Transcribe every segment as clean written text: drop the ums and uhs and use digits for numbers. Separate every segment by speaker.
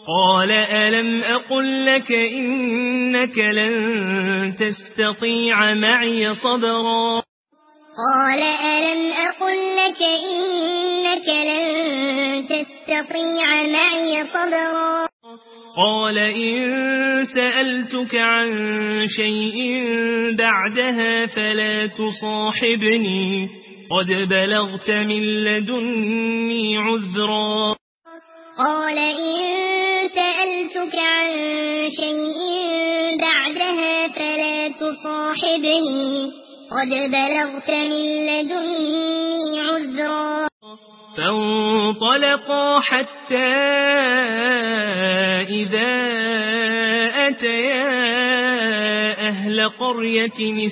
Speaker 1: قال ألم أقل لك إنك لن تستطيع معي صبرا
Speaker 2: قال ألم أقل لك إنك لن تستطيع معي صبرا
Speaker 1: قال إن سألتك عن شيء بعدها فلا تصاحبني قد بلغت من لدني عذرا
Speaker 2: قال إن سألتك عن شيء بعدها فلا تصاحبني قد بلغت من لدني عذرا
Speaker 1: فانطلقا حتى إذا أتيا أهل قرية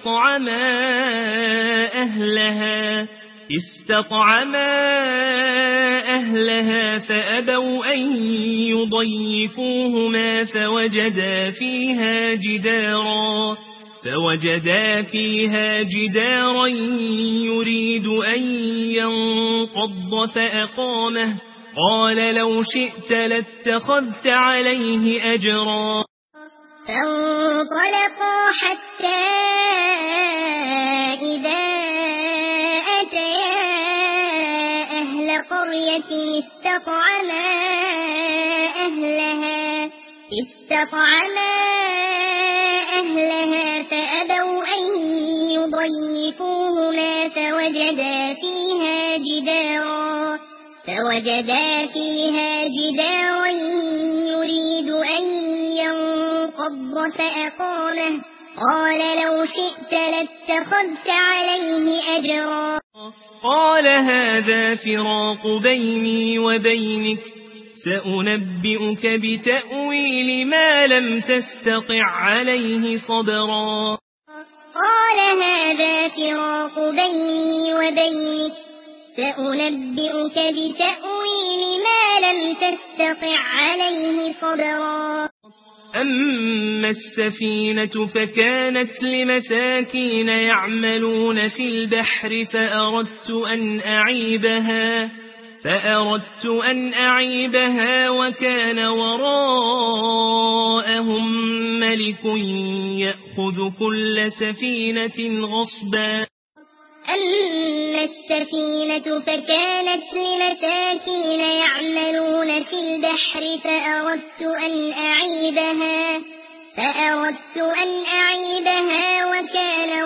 Speaker 1: استطعما أهلها فأبوا أن يضيفوهما فوجدا فيها جدارا يريد أن ينقض فأقامه قال لو شئت لاتخذت عليه أجرا
Speaker 2: فانطلقا حتى إذا أتيا أهل قرية استطعما أهلها فأبوا أن يضيفوهما فوجدا فيها جدارا يريد أن ينقض فأقامه قال لو شئت لاتخذت عليه أجرا
Speaker 1: قال هذا فراق بيني وبينك سأنبئك بتأويل ما لم تستطع عليه صبرا
Speaker 2: قال هذا فراق بيني وبينك سأنبئك بتأويل ما لم تستطع عليه صبرا
Speaker 1: أما السفينة فكانت لمساكين يعملون في البحر فأردت أن أعيبها وكان وراءهم ملك يأخذ كل سفينة غصبا
Speaker 2: أما السفينة فكانت لمساكين يعملون في البحر فأردت أن أعيبها وكان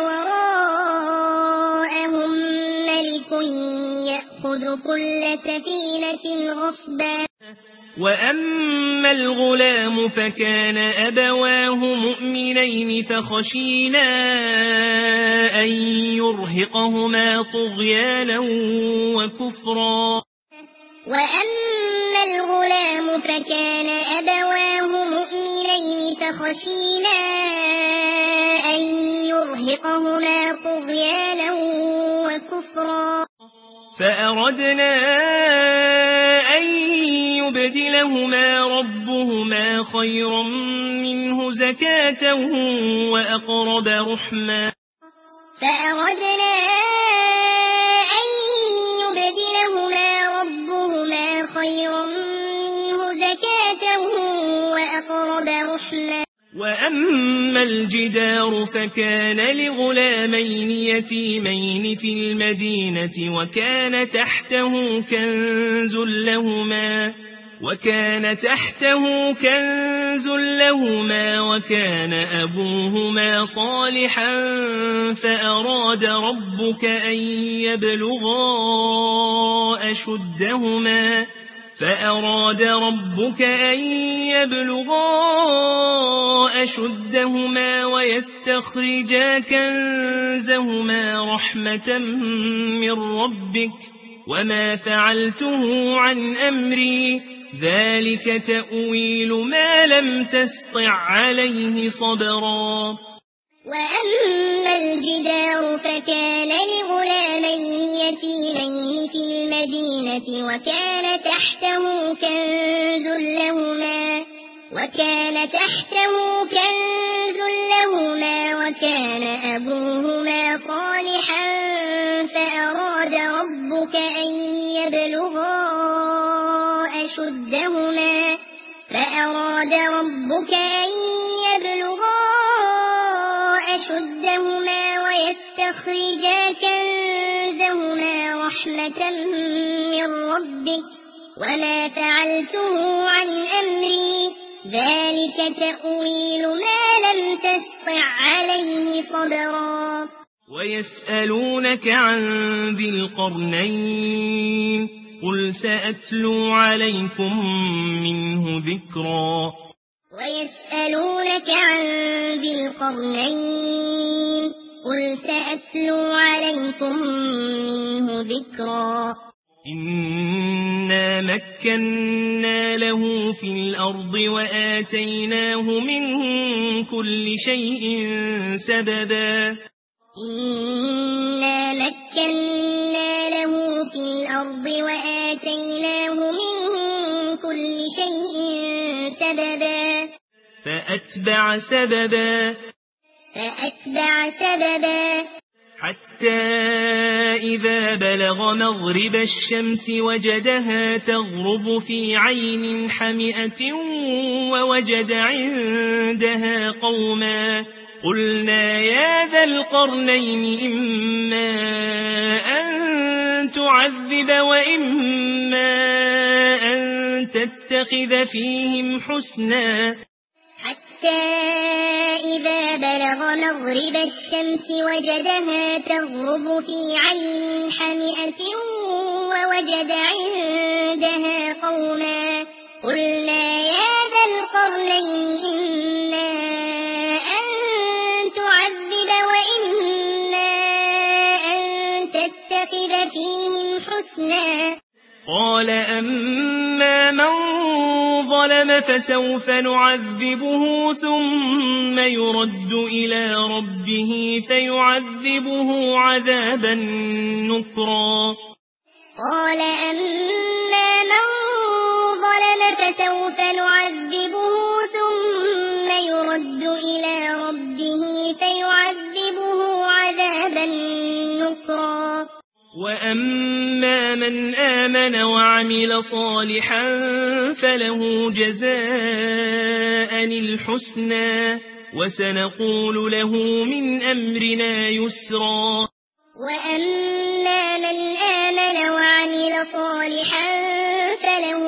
Speaker 2: وراءهم ملك يأخذ كل سفينة غصبا
Speaker 1: وأما الغلام فكان أبواه مؤمنين فخشينا أن يرهقهما طغيانا وكفرا
Speaker 2: وأما الغلام فكان أبواه مؤمنين فخشينا أن يرهقهما طغيانا وكفرا
Speaker 1: فأردنا أن يبدلهما ربهما خيرا منه زكاة وأقرب رحما
Speaker 2: فأردنا أن يبدلهما ربهما خيرا منه زكاة وأقرب رحما
Speaker 1: وأما الجدار فكان لغلامين يتيمين في المدينة وكان تحته كنز لهما وكان أبوهما صالحا فأراد ربك أن يبلغا أشدهما ويستخرجا كنزهما رحمة من ربك وما فعلته عن أمري ذلك تأويل ما لم تستطع عليه صبرا
Speaker 2: وأما الجدار فكان لغلامين يتيمين في المدينة وكان تحته كنز لهما وكان أبوهما صالحا فأراد ربك فأراد ربك أن يبلغا أشدهما ويستخرجا كنزهما رحمة من ربك وما فعلته عن أمري ذلك تأويل ما لم تستطع عليه صبرا
Speaker 1: ويسألونك عن ذي القرنين قل سأتلو عليكم منه ذكرا
Speaker 2: ويسألونك عن ذي القرنين قل سأتلو عليكم منه ذكرا
Speaker 1: إنا مكنا له في الأرض وآتيناه من كل شيء سببا
Speaker 2: إنا مكنا له في الأرض وآتيناه من كل شيء سببا
Speaker 1: فأتبع سببا حتى إذا بلغ مغرب الشمس وجدها تغرب في عين حمئة ووجد عندها قوما قلنا يا ذا القرنين إما أن تعذب وإما أن تتخذ فيهم حسنا
Speaker 2: حتى إذا بلغ مغرب الشمس وجدها تغرب في عين حمئة ووجد عندها قوما قلنا يا ذا القرنين إما أن تعذب وإما أن تتخذ فيهم حسنا
Speaker 1: قال أما من ظلم فسوف نعذبه ثم يرد إلى ربه فيعذبه عذابا نكرا
Speaker 2: قال أما من ظلم فسوف نعذبه ثم يرد إلى ربه فيعذبه عذابا نكرا
Speaker 1: وأما من آمن وعمل صالحا فله جزاء الحسنى وسنقول له من أمرنا يسرا
Speaker 2: وأما من آمن وعمل صالحا فله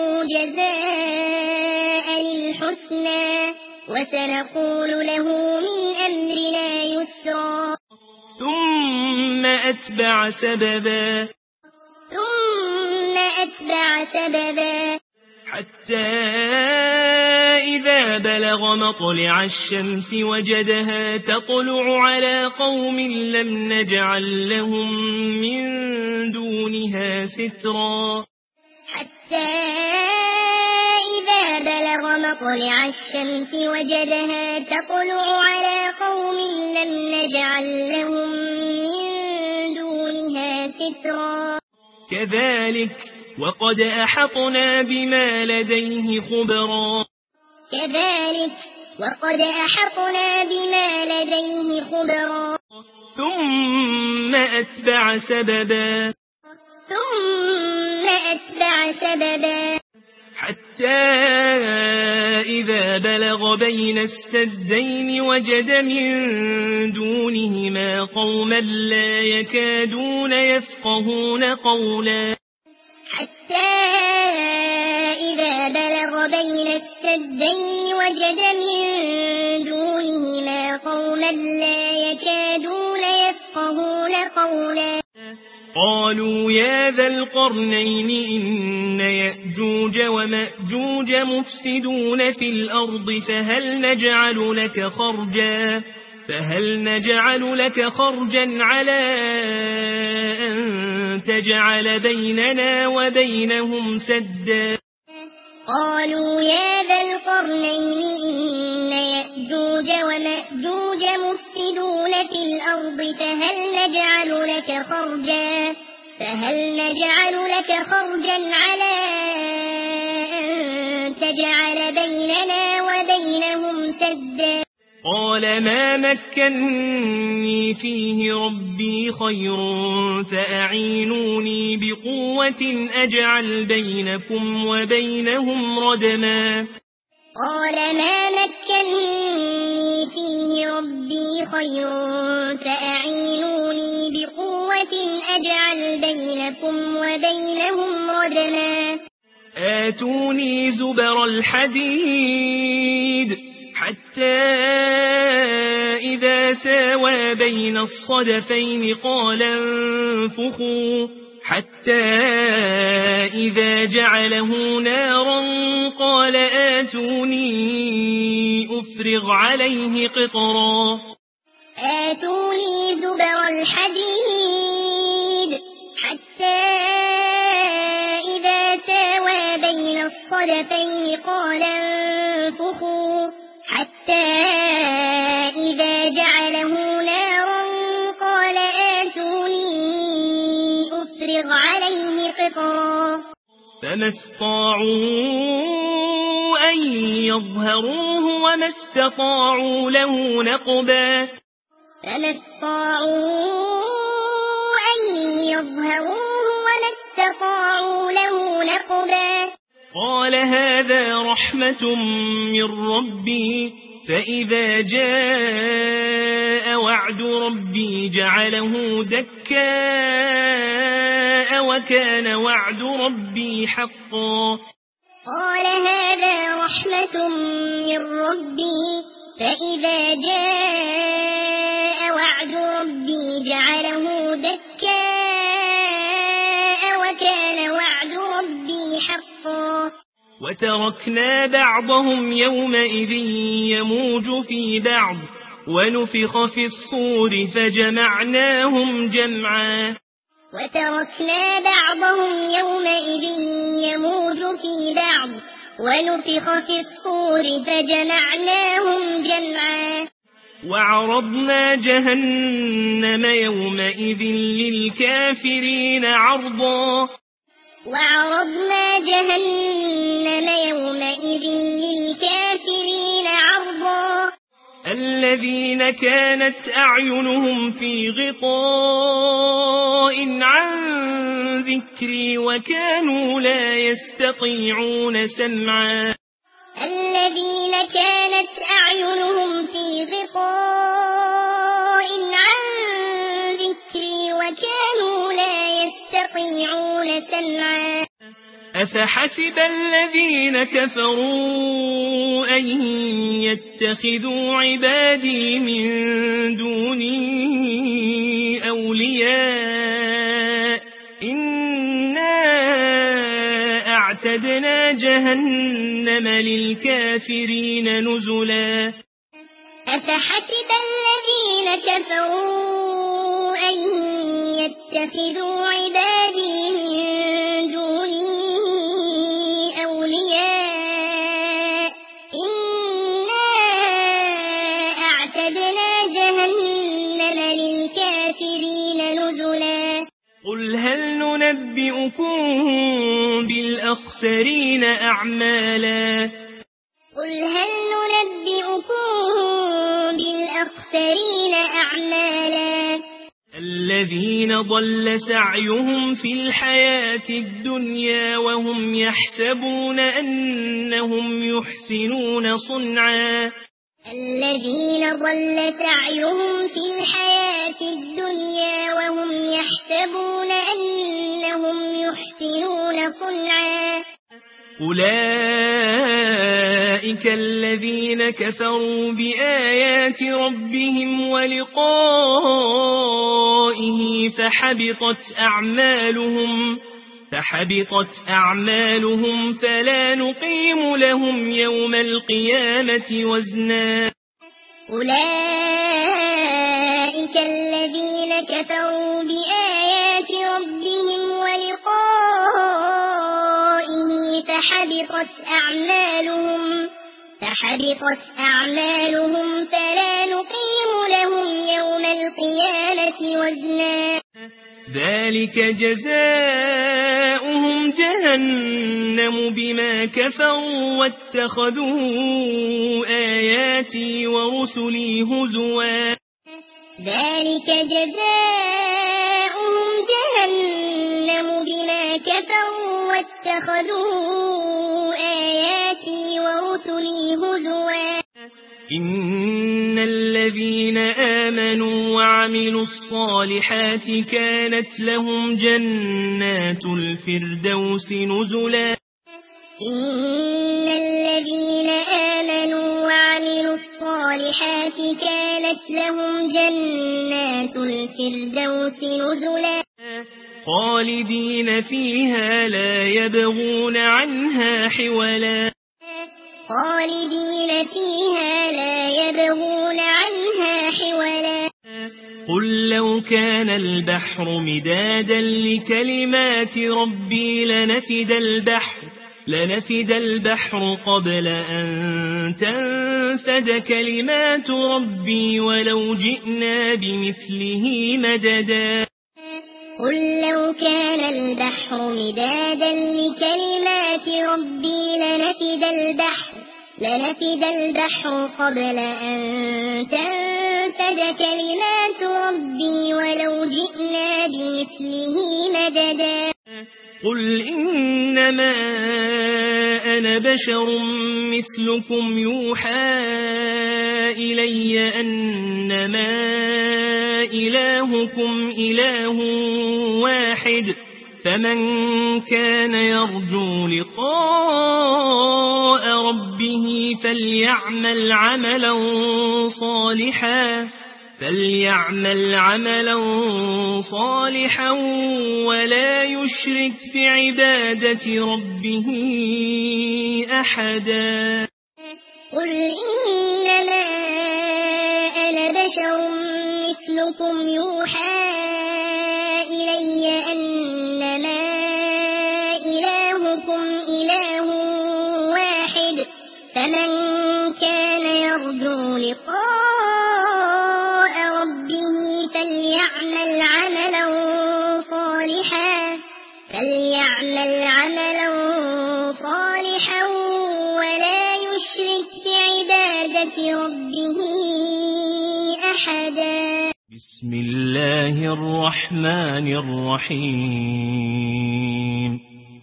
Speaker 2: جزاء الحسنى وسنقول له من أمرنا يسرا
Speaker 1: ثم أتبع سببا حتى إذا بلغ مطلع الشمس وجدها تطلع على قوم لم نجعل لهم من دونها سترا
Speaker 2: حتى إذا بلغ مطلع الشمس وجدها تطلع على قوم لم نجعل لهم من دونها سترا
Speaker 1: كذلك وقد أحطنا بما لديه خبرا ثم أتبع سببا حتى إذا بلغ بين السدين وجد من دونهما قوما لا يكادون يفقهون قولا
Speaker 2: حتى إذا بلغ بين السدين وجد من دونهما قوما لا يكادون يفقهون قولا
Speaker 1: قالوا يا ذا القرنين إن يأجوج ومأجوج مفسدون في الأرض فهل نجعل لك خرجا على أن تجعل بيننا وبينهم سدا
Speaker 2: قالوا يا ذا القرنين إن يأجوج ومأجوج مفسدون في الأرض فهل نجعل لك خرجا على أن تجعل بيننا وبينهم سدا
Speaker 1: قال ما مكنني فيه ربي خير فأعينوني بقوة أجعل بينكم وبينهم ردما
Speaker 2: قال ما مكنني فيه ربي خير فأعينوني بقوة أجعل بينكم وبينهم ردما
Speaker 1: آتوني زبر الحديد حتى إذا ساوى بين الصدفين قال انفخوا حتى إذا جعله نارا قال آتوني أفرغ عليه قطرا
Speaker 2: آتوني زبر الحديد حتى إذا ساوى بين الصدفين قال انفخوا حتى إذا جعله نارا قال آتوني أفرغ عليه قطرا
Speaker 1: فما استطاعوا أن يظهروه وما استطاعوا له نقبا
Speaker 2: فما استطاعوا أن يظهروه وما استطاعوا له نقبا
Speaker 1: قال هذا رحمة من ربي فإذا جاء وعد ربي جعله دكاء وكان وعد ربي حقا
Speaker 2: قال هذا رحمة من ربي فإذا جاء وعد ربي جعله دكاء وكان وعد ربي حقا
Speaker 1: وتركنا بعضهم يومئذ يموج في بعض ونفخ في الصور فجمعناهم جمعا
Speaker 2: وتركنا بعضهم يومئذ يموج في بعض ونفخ في الصور فجمعناهم جمعا
Speaker 1: وعرضنا جهنم يومئذ للكافرين عرضا
Speaker 2: وعرضنا جهنم يومئذ للكافرين عرضا
Speaker 1: الذين كانت أعينهم في غطاء عن ذكري وكانوا لا يستطيعون سمعا
Speaker 2: الذين كانت أعينهم في غطاء عن ذكري وكانوا لا يستطيعون سمعا
Speaker 1: أفحسب الذين كفروا أن يتخذوا عبادي من دوني أولياء إنا أعتدنا جهنم للكافرين نزلا
Speaker 2: أفحسب الذين كفروا أن يتخذوا عبادي من دوني أولياء إنا أعتدنا جهنم للكافرين نزلا
Speaker 1: قل هل ننبئكم بالأخسرين أعمالا
Speaker 2: قل هل ننبئكم بالأخسرين أعمالا
Speaker 1: الذين ضل سعيهم في الحياة الدنيا وهم يحسبون أنهم يحسنون صنعا
Speaker 2: الذين ضل سعيهم في الحياة الدنيا وهم يحسبون أنهم يحسنون صنعا
Speaker 1: أولئك الذين كفروا بآيات ربهم ولقائه فحبطت أعمالهم فلا نقيم لهم يوم القيامة وزنا
Speaker 2: أولئك الذين كفروا بآيات ربهم ولقائه فحبطت أعمالهم فلا نقيم لهم يوم القيامة وزنا
Speaker 1: ذلك جزاؤهم جهنم بما كفروا واتخذوا آياتي ورسلي هزوا
Speaker 2: ذلك جزاؤهم جهنم بما كفروا واتخذوا آياتي ورسلي
Speaker 1: إن الذين آمنوا وعملوا الصالحات كانت لهم جنات الفردوس نزلا
Speaker 2: إن الذين آمنوا وعملوا الصالحات كانت لهم جنات الفردوس نزلا
Speaker 1: خالدين فيها لا يبغون عنها حولا
Speaker 2: خالدين فيها لا يبغون عنها حولا
Speaker 1: قل لو كان البحر مدادا لكلمات ربي لنفد البحر قبل أن تنفد كلمات ربي ولو جئنا بمثله مددا
Speaker 2: قل لو كان البحر مدادا لكلمات ربي لنفد البحر قبل أن تنفد كلمات ربي ولو جئنا بمثله مددا
Speaker 1: قل إنما أنا بشر مثلكم يوحى إلي أنما إلهكم إله واحد فمن كان يرجو لقاء ربه فليعمل عملا صالحا ولا يشرك بعبادة ربه أحدا
Speaker 2: قل إنما أنا بشر مثلكم يوحى إلي أنما إلهكم إله واحد فمن كان يرجو لقاء ربه فليعمل عملا صالحا ولا يشرك بعبادة ربه أحدا
Speaker 1: بسم الله الرحمن الرحيم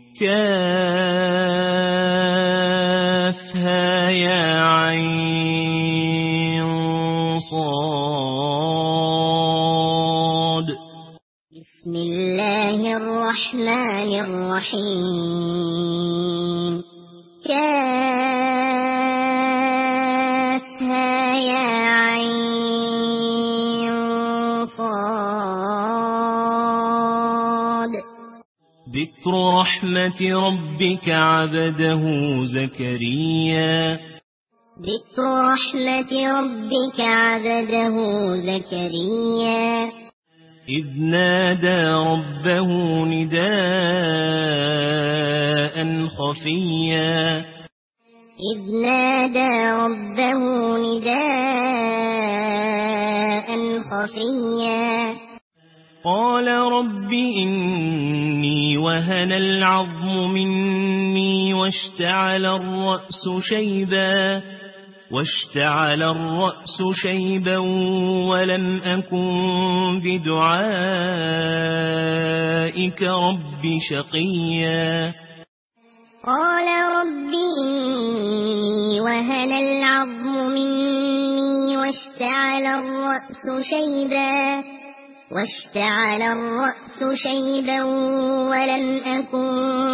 Speaker 1: كافها يا عين صاد
Speaker 2: بسم الله الرحمن الرحيم كافها يا عين صاد
Speaker 1: ذكر رحمة ربك عبده زكريا إذ نادى ربه نداء خفيا قال رب إني وهن العظم مني واشتعل الرأس شيبا ولم أكن بدعائك رب شقيا
Speaker 2: قال رب إني وهن العظم مني واشتعل الرأس شيبا ولم أكن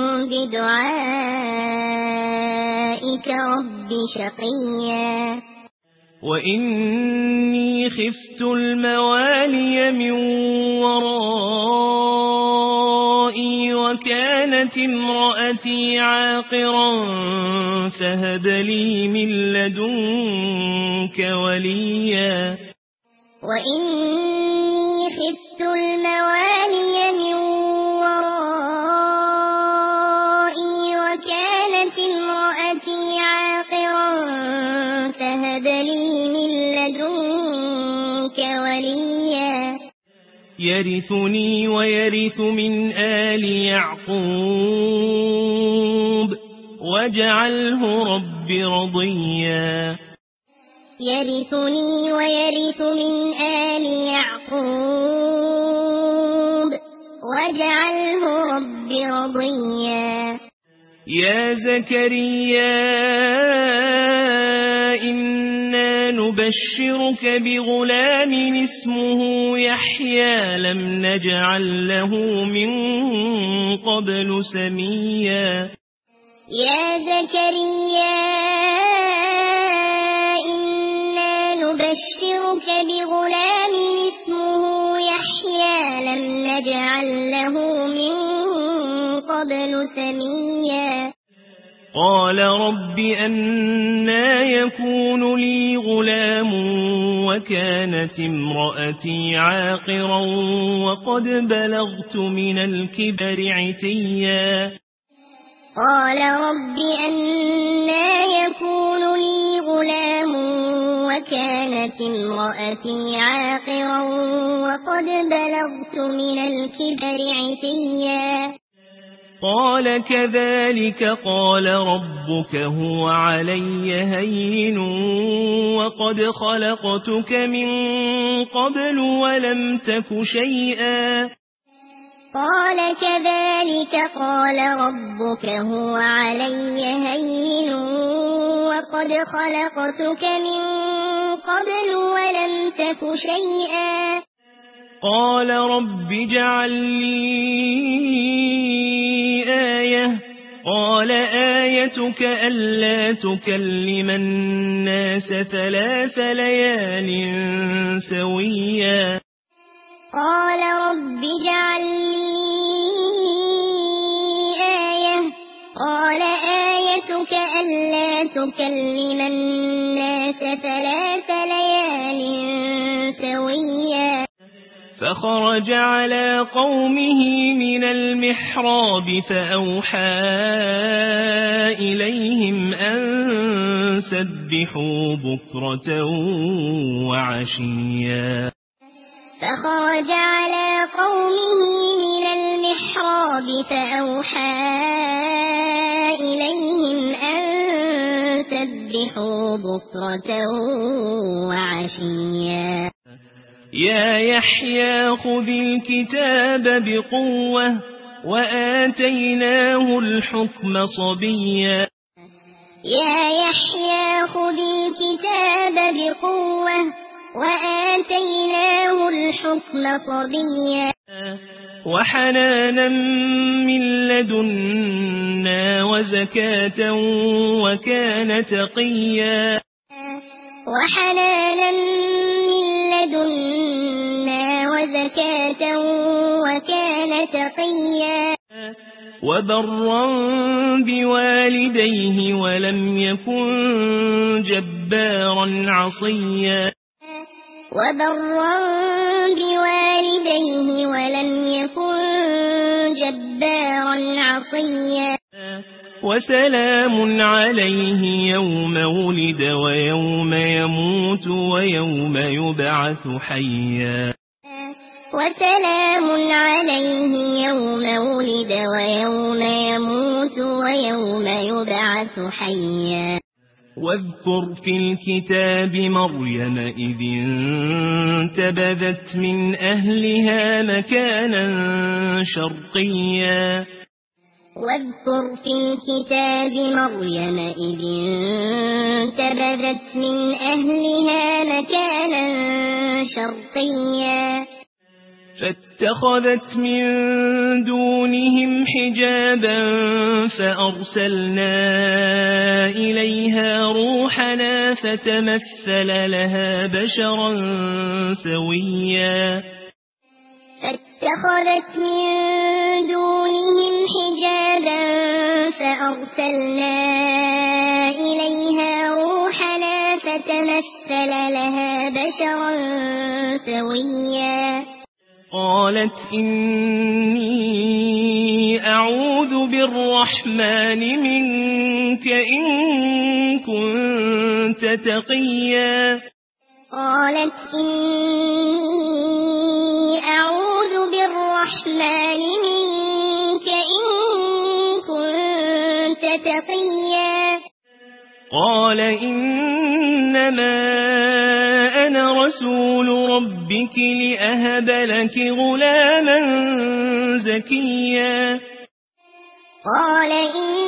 Speaker 2: بدعائك رب شقيا
Speaker 1: وإني خفت الموالي من ورائي وكانت امرأتي عاقرا فهب لي من لدنك وليا
Speaker 2: وإني خفت الموالي من ورائي وكانت امرأتي عاقرا فهب لي من لدنك وليا
Speaker 1: يرثني ويرث من آل يعقوب واجعله رب رضيا
Speaker 2: يرثني ويرث من آل يعقوب واجعله رب رضيا
Speaker 1: يا زكريا إنا نبشرك بغلام اسمه يحيى لم نجعل له من قبل سميا
Speaker 2: يا زكريا إنا نبشرك بغلام اسمه يحيى لم نجعل له من قبل سميا
Speaker 1: قال رب أنى يكون لي غلام وكانت امرأتي عاقرا وقد بلغت من الكبر عتيا
Speaker 2: قال رب أنى يكون لي غلام وكانت امرأتي عاقرا وقد بلغت من الكبر عتيا
Speaker 1: قال كذلك قال ربك هو علي هين وقد خلقتك من قبل ولم تك شيئا
Speaker 2: قال كذلك قال ربك هو علي هين وقد خلقتك من قبل ولم تك شيئا
Speaker 1: قال رب اجعل لي آية قال آيتك ألا تكلم الناس 3 ليال سويا
Speaker 2: قال رب اجعل لي آية قال آيتك ألا تكلم الناس 3 ليال سويا
Speaker 1: فخرج على قومه من المحراب فأوحى إليهم أن سبحوا بكرة وعشيا
Speaker 2: فخرج على قومه من المحراب فأوحى إليهم أن سبحوا بكرة وعشيا
Speaker 1: يا يحيى خذ الكتاب بقوة وآتيناه الحكم صبيا
Speaker 2: يا يحيى خذ الكتاب بقوة وآتيناه الحكم صبيا
Speaker 1: وحنانا من لدنا وزكاة وكان تقيا
Speaker 2: وحنانا من لدنا وزكاة وكان تقيا
Speaker 1: وبرا بوالديه ولم يكن جبارا عصيا
Speaker 2: وبرا بوالديه ولم يكن جبارا عصيا
Speaker 1: وسلام عليه يوم ولد ويوم يموت ويوم يبعث حيا
Speaker 2: وسلام عليه يوم ولد ويوم يموت ويوم يبعث حيا
Speaker 1: واذكر في الكتاب مريم إذ انتبذت من أهلها مكانا شرقيا
Speaker 2: واذكر في الكتاب مريم إذ انتبذت من أهلها مكانا شرقيا
Speaker 1: فاتخذت من دونهم حجابا فأرسلنا إليها روحنا فتمثل لها بشرا سويا
Speaker 2: فاتخذت من دونهم حجابا فأرسلنا إليها روحنا فتمثل لها بشرا سويا
Speaker 1: قالت إني أعوذ بالرحمن منك إن كنت تقيا
Speaker 2: قالت إني أعوذ بالرحمن منك إن كنت تقيا
Speaker 1: قال إنما أنا رسول ربك لأهب لك غلاما زكيا
Speaker 2: قال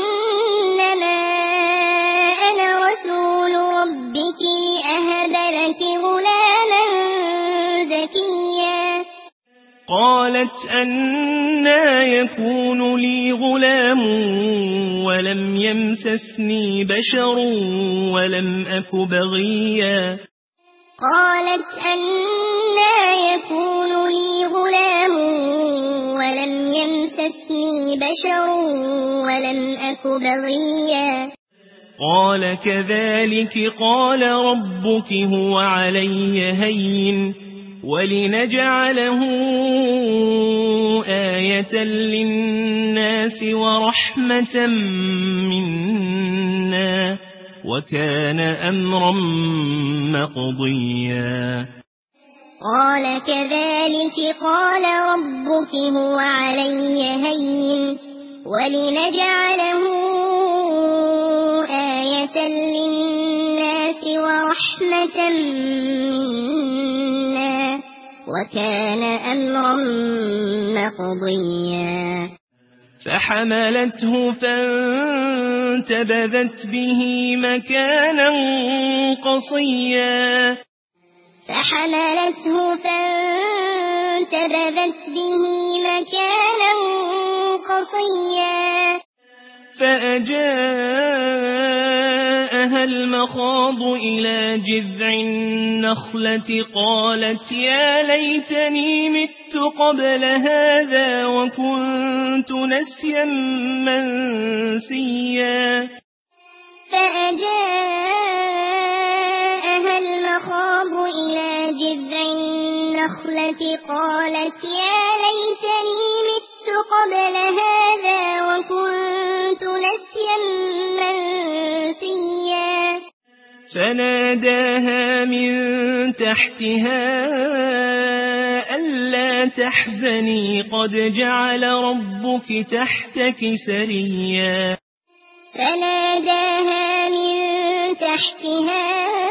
Speaker 2: إنما أنا رسول ربك لأهب لك
Speaker 1: قالت أنى يكون لي غلام ولم يمسسني بشر ولم أك بغيا
Speaker 2: قالت أنى يكون لي غلام ولم يمسسني بشر ولم أك بغيا
Speaker 1: قال كذلك قال ربك هو علي هين ولنجعله آية للناس ورحمة منا وكان أمرا مقضيا
Speaker 2: قال كذلك قال ربك هو علي هين ولنجعله آية للناس ورحمة منا وكان أمرا مقضيا
Speaker 1: فحملته فانتبذت به مكانا قصيا
Speaker 2: فحملته فانتبذت به مكانا قصيا
Speaker 1: فأجاءها المخاض إلى جذع النخلة قالت يا ليتني مت قبل هذا وكنت نسيا منسيا
Speaker 2: فأجاءها المخاض إلى جذع النخلة قالت يا ليتني مت قبل هذا وكنت نسيا منسيا
Speaker 1: فناداها من تحتها ألا تحزني قد جعل ربك تحتك سريا
Speaker 2: فناداها من تحتها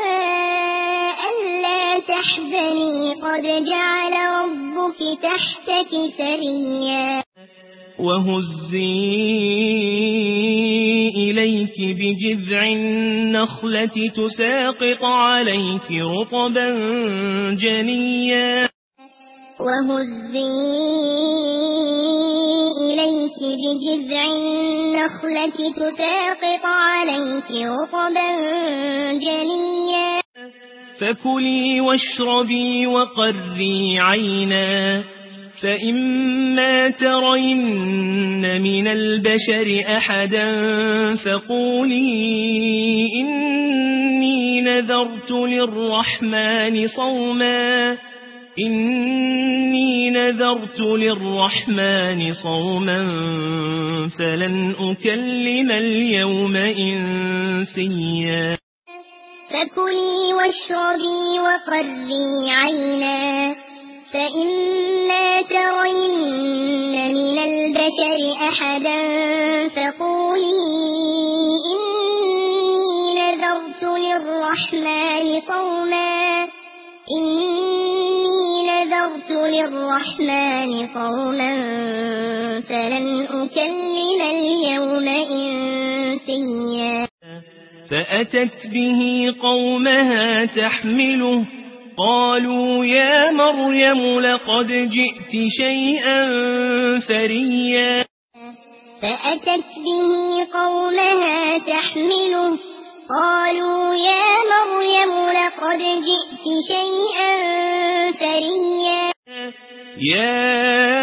Speaker 2: ألا تحزني قد جعل ربك تحتك سريا
Speaker 1: وهزي إليك بجذع النخلة تساقط عليك رطبا جنيا
Speaker 2: وهزي إليك بجذع النخلة تساقط عليك رطبا جنيا
Speaker 1: فكلي واشربي وقري عينا فإما ترين من البشر أحدا فقولي إني نذرت للرحمن صوما فلن أكلم اليوم إنسيا
Speaker 2: فكلي واشربي وقري عينا فإما ترين من البشر أحدا فقولي إني نذرت للرحمن صوما فلن أكلم اليوم إنسيا
Speaker 1: فأتت به قومها تحمله قالوا يا مريم لقد جئت شيئا فريا
Speaker 2: فأتت به قومها تحمله قالوا يا مريم لقد جئت شيئا فريا
Speaker 1: يا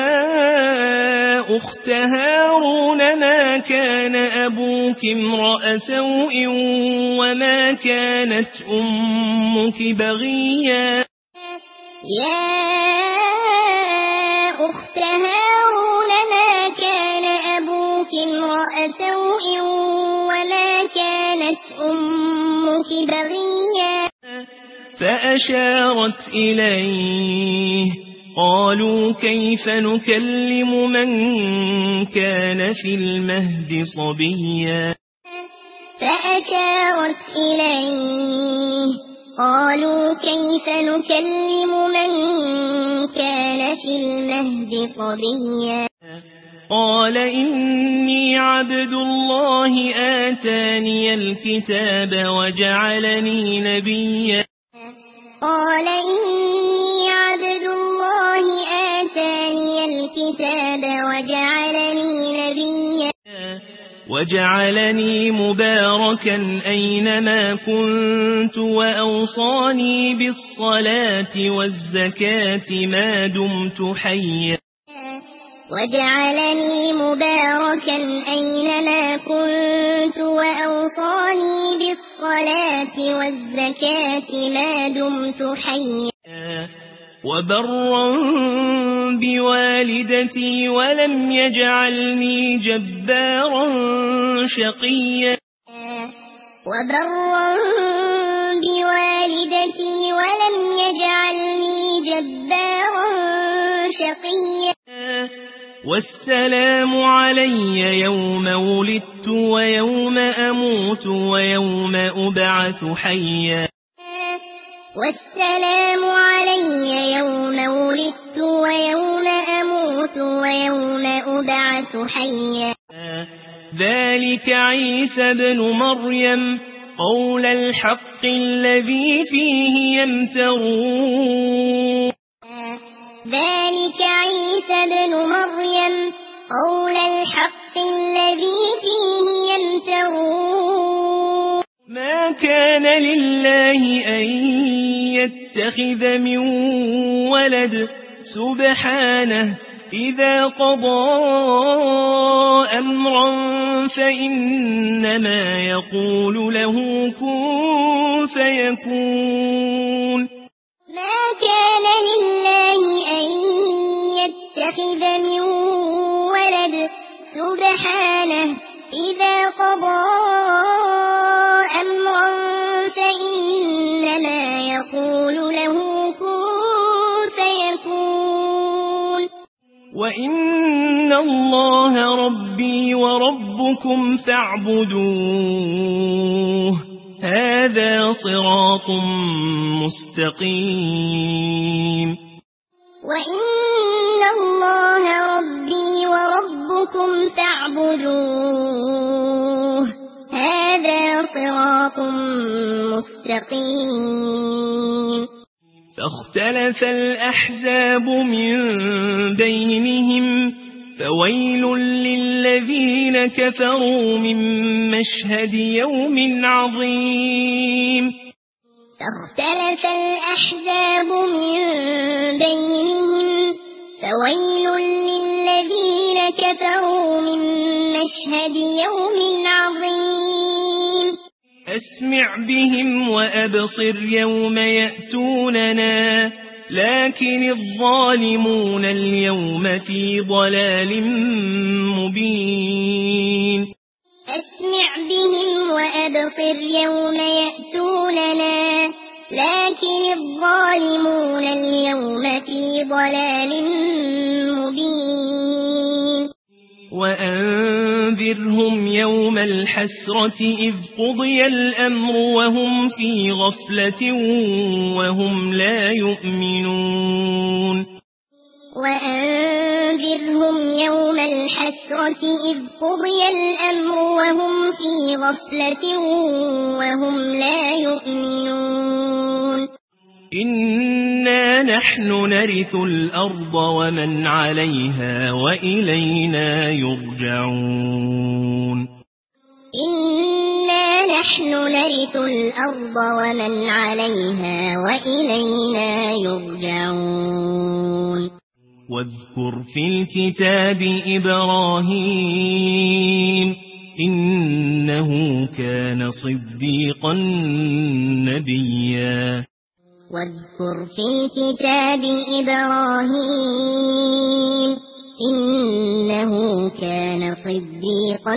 Speaker 1: أخت هارون ما كان أبوك امرأ سوء وما كانت أمك بغيا
Speaker 2: يا أخت هارون ما كان أبوك امرأ سوء وما كانت أمك بغيا
Speaker 1: فأشارت إليه قالوا كيف نكلم من كان في المهد صبيا
Speaker 2: فأشارت إليه قالوا كيف نكلم من كان في المهد صبيا
Speaker 1: قال إني عبد الله آتاني الكتاب وجعلني نبيا
Speaker 2: قال إني عبد الله آتاني الكتاب
Speaker 1: وجعلني مباركا أينما كنت وأوصاني بالصلاة والزكاة ما دمت حيا
Speaker 2: وجعلني مباركا أينما كنت وأوصاني بالصلاة والزكاة ما دمت حيا
Speaker 1: وبرا بوالدتي ولم يجعلني جبارا شقيا
Speaker 2: وبرا بوالدتي ولم يجعلني جبارا شقيا
Speaker 1: والسلام علي يوم ولدت ويوم أموت ويوم أبعث حيا
Speaker 2: والسلام علي يوم ولدت ويوم أموت ويوم أبعث حيا
Speaker 1: ذلك عيسى بن مريم قول الحق الذي فيه يمترون
Speaker 2: ذلك عيسى بن مريم قول الحق الذي فيه يمترون
Speaker 1: ما كان لله أن يتخذ من ولد سبحانه إذا قضى أمرا فإنما يقول له كن فيكون
Speaker 2: ما كان لله أن يتخذ من ولد سبحانه إذا قضى أمرا فإنما يقول له كن فيكون
Speaker 1: وإن الله ربي وربكم فاعبدوه هذا صراط مستقيم
Speaker 2: وإن الله ربي وربكم فاعبدوه هذا صراط مستقيم
Speaker 1: فاختلف الأحزاب من بينهم فويل للذين كفروا من مشهد يوم عظيم
Speaker 2: فاختلف الأحزاب من بينهم فويل للذين كفروا من مشهد يوم عظيم
Speaker 1: أسمع بهم وأبصر يوم يأتوننا لكن الظالمون اليوم في ضلال مبين
Speaker 2: أسمع بهم وأبصر يوم يأتوننا لكن الظالمون اليوم في ضلال مبين
Speaker 1: وأنذرهم يوم الحسرة إذ قضي الأمر وهم في غفلة وهم لا يؤمنون
Speaker 2: وأنذرهم يوم الحسرة إذ قضي الأمر وهم في غفلة وهم لا يؤمنون
Speaker 1: إنا نحن نرث الأرض ومن عليها وإلينا يرجعون
Speaker 2: إنا نحن نرث الأرض ومن عليها وإلينا يرجعون
Speaker 1: واذكر في الكتاب إبراهيم إنه كان صديقا نبيا
Speaker 2: واذكر في الكتاب إبراهيم إنه كان صديقا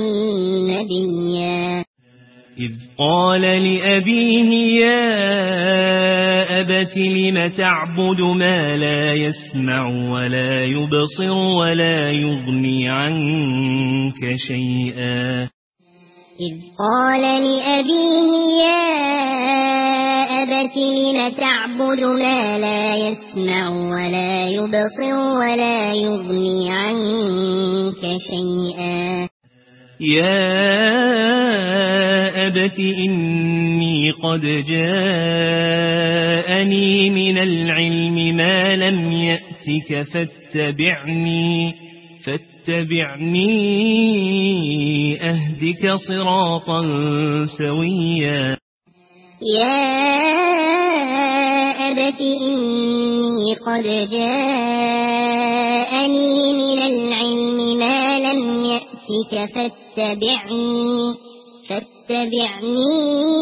Speaker 2: نبيا
Speaker 1: إذ قال لأبيه يا أبت لم تعبد ما لا يسمع ولا يبصر ولا يغني عنك شيئا
Speaker 2: إذ قال لأبيه يا أبت لم تعبد ما لا يسمع ولا يبصر ولا يغني عنك شيئا
Speaker 1: يا أبت إني قد جاءني من العلم ما لم يأتك يأتك فاتبعني أهدك صراطا سويا.
Speaker 2: يا أبت إني قد جاءني من العلم ما لم يأتك فاتبعني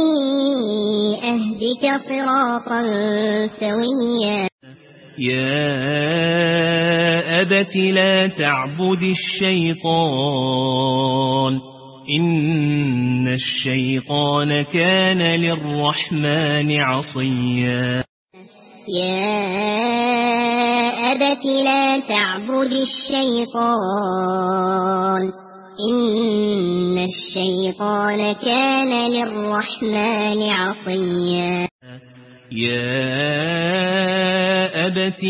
Speaker 2: أهدك صراطا سويا.
Speaker 1: يا أبت لا تعبد الشيطان إن الشيطان كان للرحمن عصيا.
Speaker 2: يا أبت لا تعبد الشيطان إن الشيطان كان للرحمن عصيا.
Speaker 1: يا أبت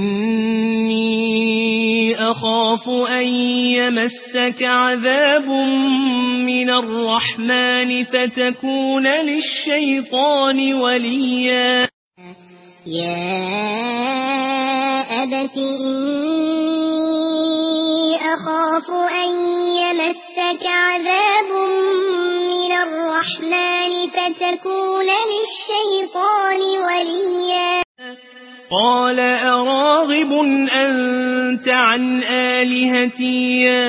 Speaker 1: إني أخاف أن يمسك عذاب من الرحمن فتكون للشيطان وليا.
Speaker 2: يا أبت إني أخاف أن يمسك عذاب من الرحمن فتكون للشيطان وليا.
Speaker 1: قال أراغب أنت عن آلهتي يا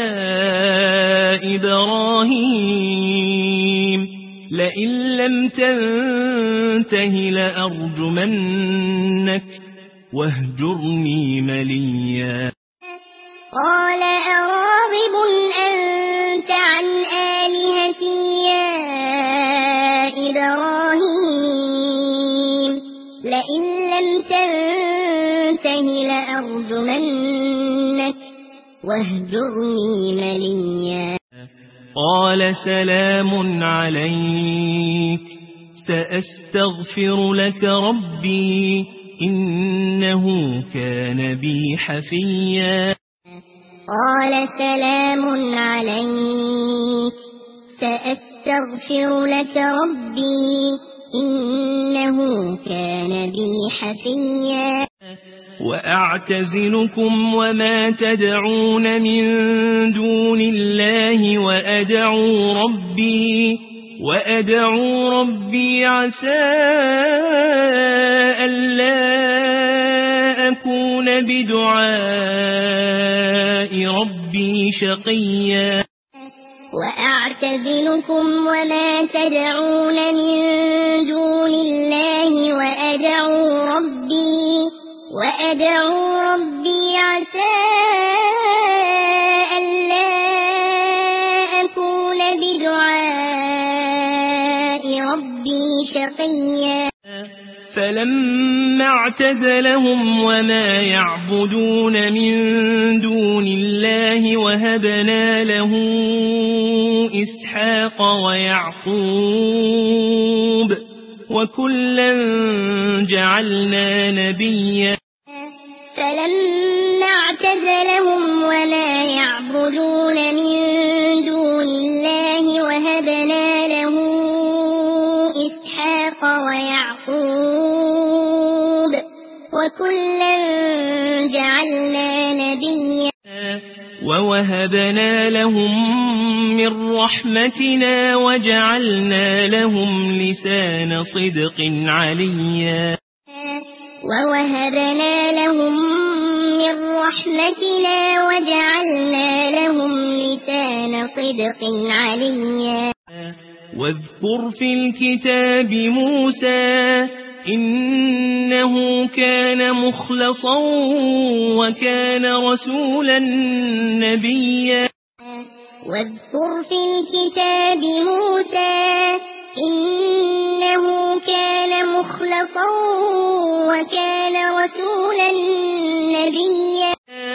Speaker 1: إبراهيم لئن لم تنته لأرجمنك واهجرني مليا.
Speaker 2: قال أراغب أنت عن آلهتي يا إبراهيم لئن لم تنته لأرجمنك واهجرني مليا.
Speaker 1: قال سلام عليك سأستغفر لك ربي إنه كان بي حفيا.
Speaker 2: قال سلام عليك سأستغفر لك ربي إنه كان بي حفيا.
Speaker 1: وأعتزلكم وما تدعون من دون الله وأدعو ربي عسى ألا أكون بدعاء ربي شقيا.
Speaker 2: وأعتزلكم وما تدعون من دون الله وأدعو ربي عسى ألا أكون بدعاء ربي شقيا.
Speaker 1: فلما اعتزلهم وما يعبدون من دون الله وهبنا له إسحاق ويعقوب وكلا جعلنا نبيا.
Speaker 2: فلما اعتزلهم وما يعبدون من دون الله وهبنا له إسحاق ويعقوب وكلا جعلنا نبيا.
Speaker 1: ووهبنا لهم من رحمتنا وجعلنا لهم لسان صدق عليا.
Speaker 2: ووهبنا لهم من رحمتنا وجعلنا لهم لسان صدق عليا.
Speaker 1: واذكر في الكتاب موسى إنه كان مخلصا وكان رسولا نبيا.
Speaker 2: واذكر في الكتاب موسى إنه كان مخلصا وكان رسولا نبيا.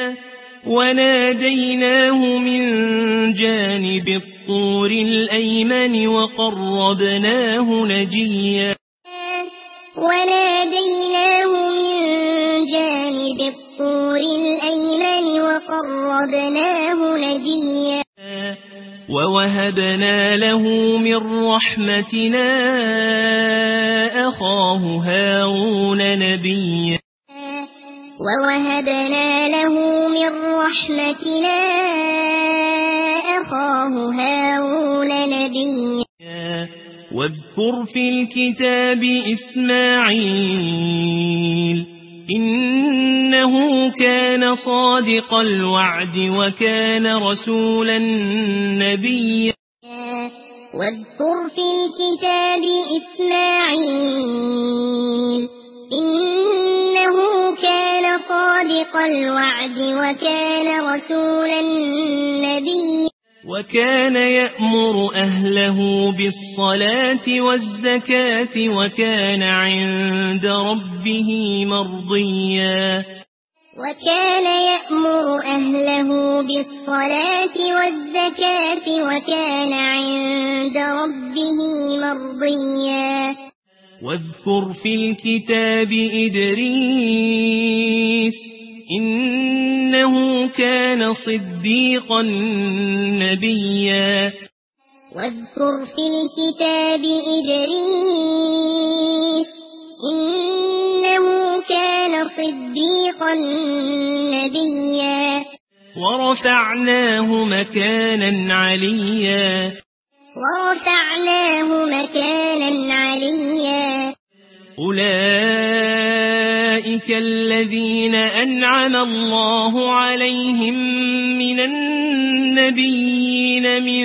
Speaker 1: وناديناه من جانب الطور الأيمن وقربناه نجيا.
Speaker 2: وناديناه من جانب الطور الأيمن وقربناه نجيا.
Speaker 1: ووهبنا له من رحمتنا أخاه هارون نبيا.
Speaker 2: ووهبنا له من رحمتنا أخاه هارون نبيا
Speaker 1: واذكر في الكتاب إسماعيل إنه كان صادق الوعد وكان رسولا نبيا
Speaker 2: واذكر في الكتاب إسماعيل إنه كان صادق الوعد وكان رسولا نبيا
Speaker 1: وكان يأمر أهله بالصلاة والزكاة وكان عند ربه مرضيا
Speaker 2: وكان يأمر أهله بالصلاة والزكاة وكان عند ربه مرضيا
Speaker 1: واذكر في الكتاب إدريس إنه كان صديقا نبيا
Speaker 2: واذكر في الكتاب إدريس إنه كان صديقا نبيا
Speaker 1: ورفعناه مكانا عليا
Speaker 2: ورفعناه مكانا عليا
Speaker 1: أولئك الذين أنعم الله عليهم من النبيين من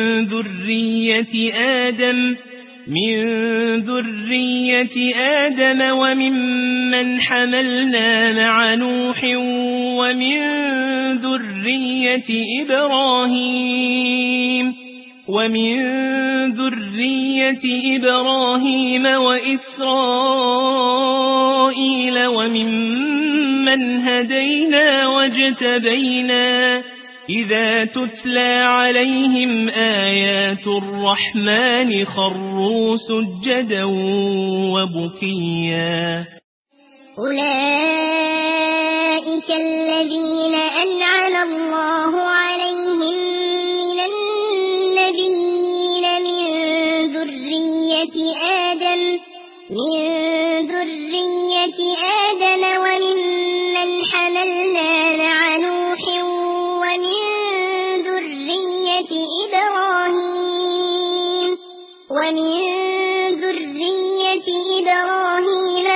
Speaker 1: ذرية آدم وممن حملنا مع نوح ومن ذرية إبراهيم وإسرائيل وممن هدينا واجتبينا إذا تتلى عليهم آيات الرحمن خروا سجدا وبكيا
Speaker 2: أولئك الذين أنعم الله عليهم من النبيين من ذرية آدم وممن حملنا مع نوح ومن ذرية إبراهيم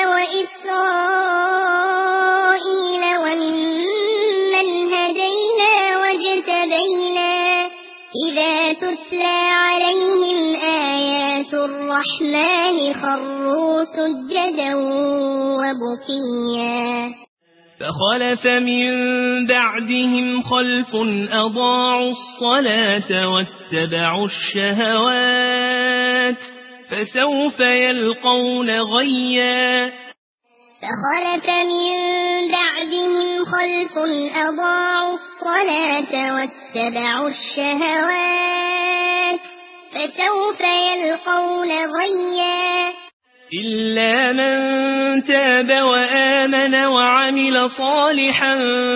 Speaker 2: وإسرائيل وممن هدينا واجتبينا إذا تتلى عليهم آيات الرحمن خروا سجدا وبكيا
Speaker 1: فخلف من بعدهم خلف أضاعوا الصلاة واتبعوا الشهوات فسوف يلقون غيا
Speaker 2: فخلف من بعدهم خلف أضاعوا الصلاة واتبعوا الشهوات فسوف يلقون غيا
Speaker 1: إلا من تاب وآمن وعمل صالحا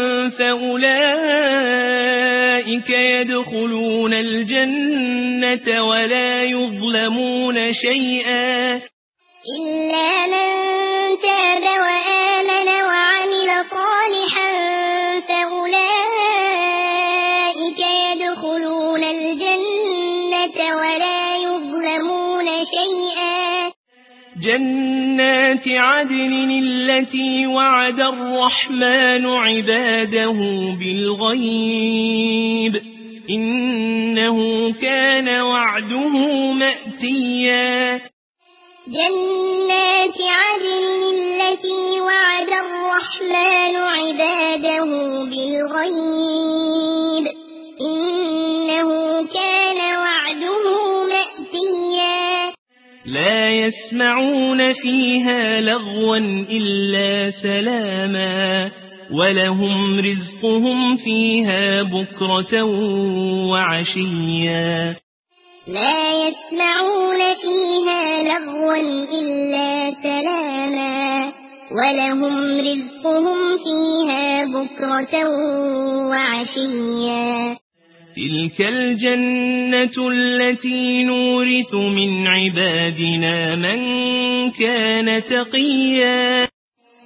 Speaker 1: فأولئك يدخلون الجنة ولا يظلمون شيئا
Speaker 2: إلا من تاب وآمن وعمل صالحا فأولئك يدخلون الجنة ولا يظلمون شيئا
Speaker 1: جنات عدن التي وعد الرحمن عباده بالغيب إنه كان وعده مأتيا
Speaker 2: جنات عدن التي وعد الرحمن عباده بالغيب إنه كان وعده مأتيا
Speaker 1: لا يسمعون فيها لغوا إلا سلاما ولهم رزقهم فيها بكرة وعشيا
Speaker 2: لا يسمعون فيها لغوا إلا سلاما ولهم رزقهم فيها بكرة وعشيا
Speaker 1: تلك الجنة التي نورث من عبادنا من كان تقيا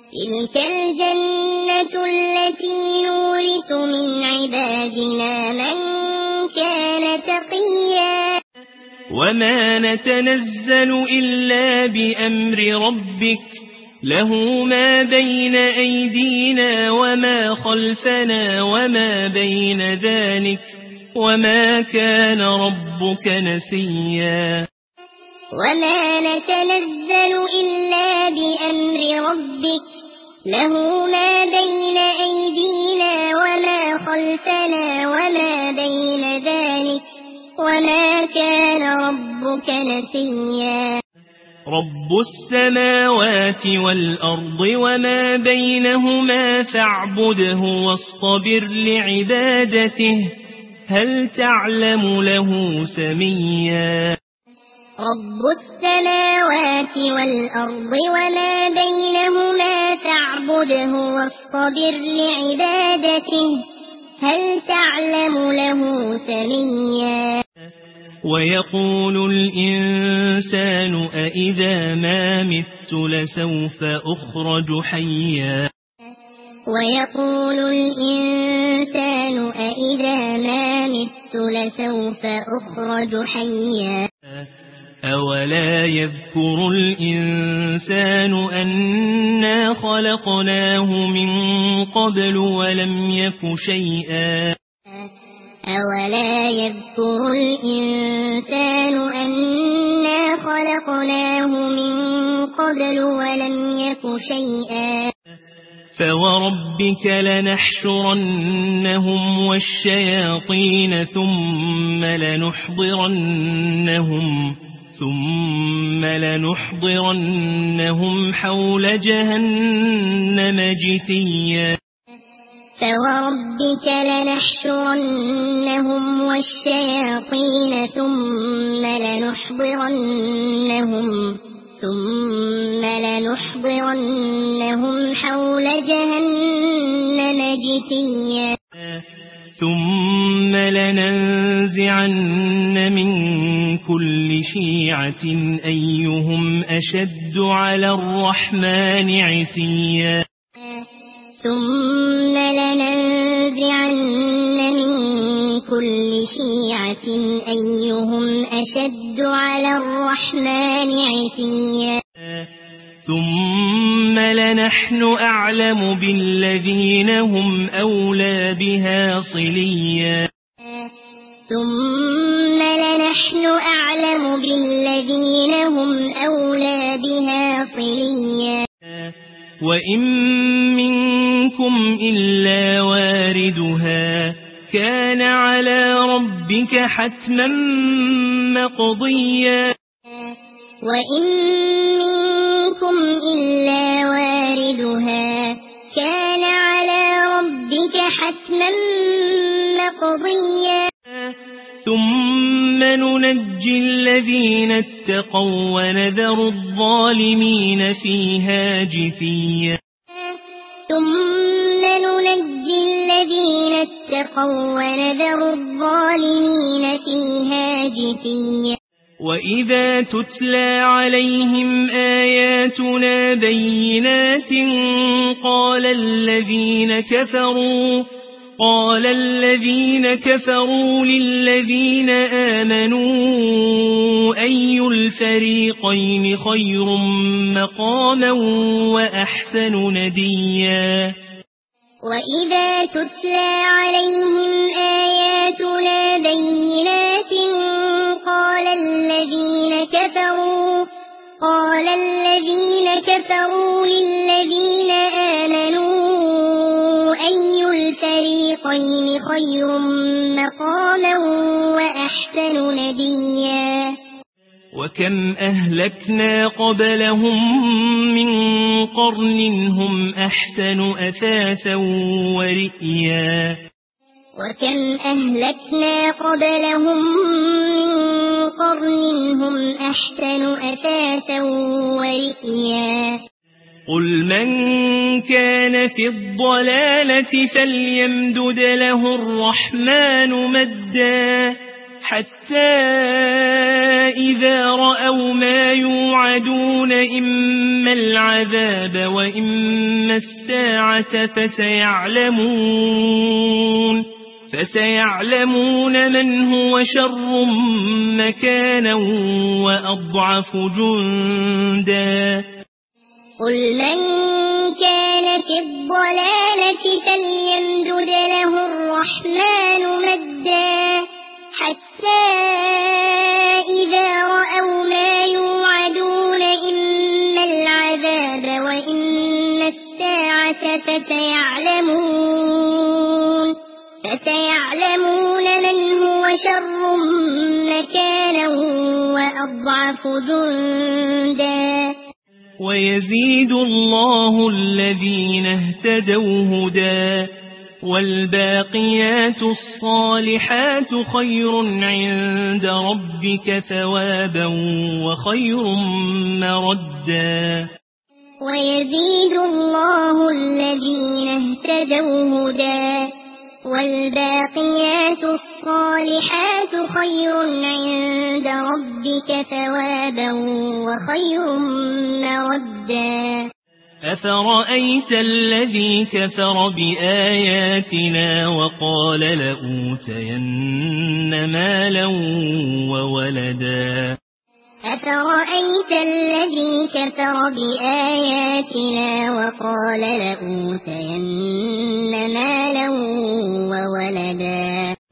Speaker 2: تلك الجنة التي نورث من عبادنا من كان تقيا
Speaker 1: وما نتنزل إلا بأمر ربك له ما بين أيدينا وما خلفنا وما بين ذلك وما كان ربك نسيا
Speaker 2: وما نتنزل إلا بأمر ربك له ما بين أيدينا وما خلفنا وما بين ذلك وما كان ربك نسيا
Speaker 1: رب السماوات والأرض وما بينهما فاعبده واصطبر لعبادته هل تعلم له سميا
Speaker 2: رب السماوات والأرض وما بينهما فاعبده واصطبر لعبادته هل تعلم له سميا
Speaker 1: ويقول الإنسان أإذا ما مت لسوف أخرج حيا
Speaker 2: ويقول الإنسان أإذا ما مت لسوف أخرج حيا
Speaker 1: أولا يذكر الإنسان أنا خلقناه من قبل ولم يك شيئا
Speaker 2: أولا يذكر الإنسان أنا خلقناه من قبل ولم يك شيئا
Speaker 1: فوربك لنحشرنهم والشياطين ثم لنحضرنهم حول جهنم جثيا
Speaker 2: فوربك لنحشرنهم والشياطين ثم لنحضرنهم حول جهنم جثيا
Speaker 1: ثم لننزعن من كل شيعة أيهم أشد على الرحمن عتيا
Speaker 2: ثم لننزعن من كل شيعة أيهم أشد على الرحمن عتيا
Speaker 1: ثم لنحن أعلم بالذين هم أولى بها صليا
Speaker 2: ثم لنحن أعلم بالذين هم أولى بها صليا
Speaker 1: وإن منكم إلا واردها كان على ربك حتما مقضيا
Speaker 2: وإن منكم إلا واردها كان على ربك حتما مقضيا
Speaker 1: ثم ننجي الذين اتقوا ونذر الظالمين فيها جثيا
Speaker 2: ثم ننجي الذين اتقوا ونذر الظالمين فيها جثيا
Speaker 1: وإذا تتلى عليهم آياتنا بينات قال الذين كفروا للذين آمنوا أي الفريقين خير مقاما وأحسن نديا
Speaker 2: وإذا تتلى عليهم آياتنا بينات قال الذين كفروا للذين آمنوا أي الفريقين خير مقاما وأحسن نديا
Speaker 1: وكم أهلكنا قبلهم من قرن هم أحسن أثاثا ورئيا
Speaker 2: وكم أهلكنا قبلهم من قرن هم أحسن أثاثا ورئيا
Speaker 1: قل من كان في الضلالة فليمدد له الرحمن مدا حتى إذا رأوا ما يوعدون إما العذاب وإما الساعة فسيعلمون من هو شر مكانا وأضعف جندا.
Speaker 2: قل من كان في الضلالة فليمدد له الرحمن مدا حتى إذا رأوا ما يوعدون إما العذاب وإما الساعة فسيعلمون من هو شر مكانا وأضعف جندا.
Speaker 1: ويزيد الله الذين اهتدوا هدى والباقيات الصالحات خير عند ربك ثوابا وخير مردا.
Speaker 2: ويزيد الله الذين اهتدوا هدى والباقيات الصالحات خير عند ربك ثوابا وخير مردا.
Speaker 1: أفرأيت الذي كفر بآياتنا وقال لأوتين مالا وولدا.
Speaker 2: أفرأيت الذي كفر بآياتنا وقال لأوتين مالا وولدا.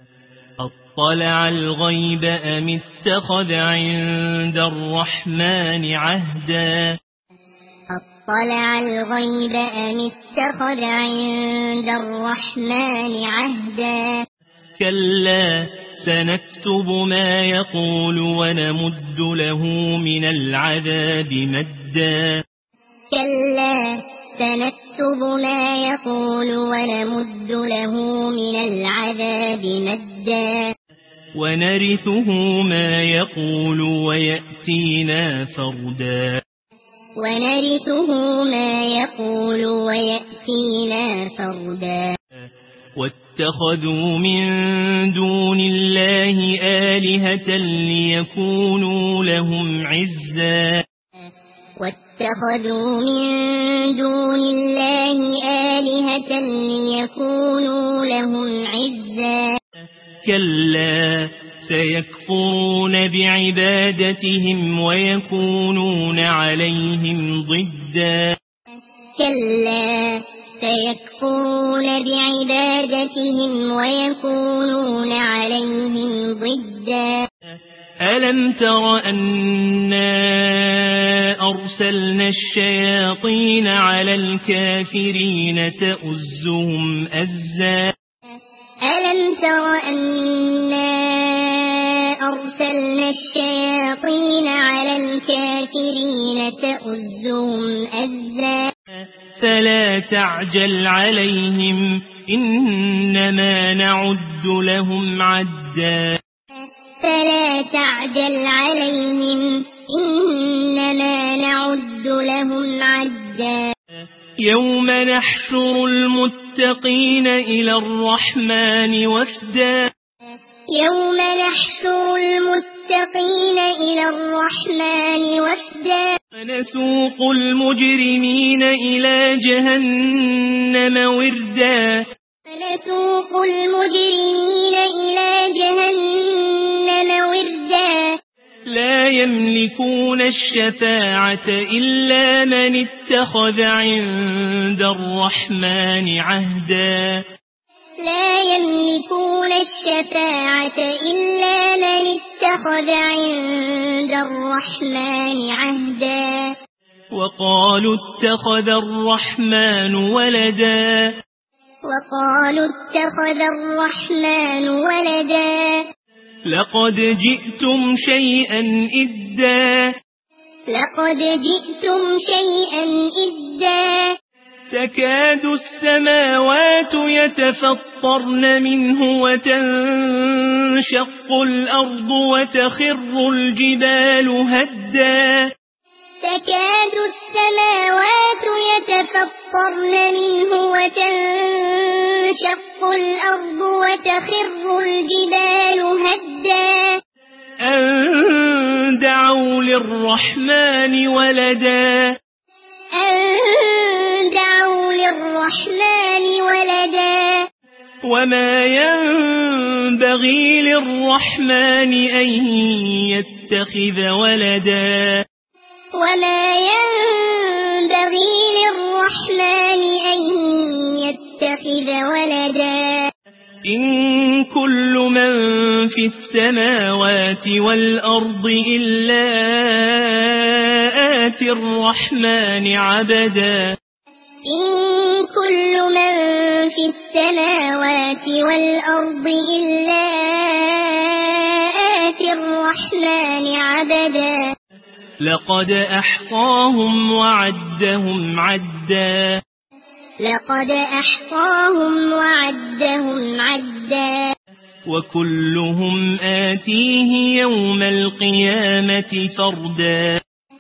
Speaker 1: أطلع الغيب أم اتخذ عند الرحمن عهدا.
Speaker 2: أطلع الغيب أم اتخذ عند الرحمن عهدا.
Speaker 1: كلا سنكتب ما يقول ونمد له من العذاب مدا.
Speaker 2: كلا سنكتب ما يقول ونمد له من العذاب مدا.
Speaker 1: ونرثه ما يقول ويأتينا فردا.
Speaker 2: ونرثه ما يقول ويأتينا فردا.
Speaker 1: واتخذوا من دون الله آلهة ليكونوا لهم عزا.
Speaker 2: واتخذوا من دون الله آلهة ليكونوا لهم عزا.
Speaker 1: كلا سيكفرون بعبادتهم ويكونون عليهم ضدا.
Speaker 2: كلا سيكفرون بعبادتهم ويكونون عليهم ضدا.
Speaker 1: ألم تر أنا أرسلنا الشياطين على الكافرين تؤزهم أزا.
Speaker 2: ألم تر أنا أرسلنا الشياطين على الكافرين تؤزهم أزا.
Speaker 1: فلا تعجل عليهم إنما نعد لهم عدا.
Speaker 2: فلا تعجل عليهم إنما نعد لهم عدا.
Speaker 1: يوم نحشر المتقين إلى الرحمن وفدا.
Speaker 2: يوم نحشر المتقين إلى الرحمن وفدا.
Speaker 1: ونسوق المجرمين إلى جهنم وردا.
Speaker 2: ونسوق المجرمين إلى جهنم وردا.
Speaker 1: لا يملكون الشفاعة إلا من اتخذ عند الرحمن عهدا.
Speaker 2: لا يملكون الشفاعة إلا من اتخذ عند الرحمن عهدا.
Speaker 1: وقالوا اتخذ الرحمن ولدا.
Speaker 2: وقالوا اتخذ الرحمن ولدا.
Speaker 1: لقد جئتم شيئا إدا.
Speaker 2: لقد جئتم شيئا إدا.
Speaker 1: تكاد السماوات يتفطرن منه وتنشق الأرض وتخر الجبال هدا.
Speaker 2: تكاد السماوات يتفطرن يتفطرن منه وتنشق الأرض وتخر الجبال هدا
Speaker 1: أن دعوا للرحمن ولدا وما ينبغي للرحمن أن يتخذ ولدا إن كل من في السماوات والأرض إلا آتي الرحمن عبدا
Speaker 2: إن كل من في السماوات والأرض إلا آتي الرحمن عبدا
Speaker 1: لقد أحصاهم وعدهم عدا وكلهم آتيه يوم القيامة فردا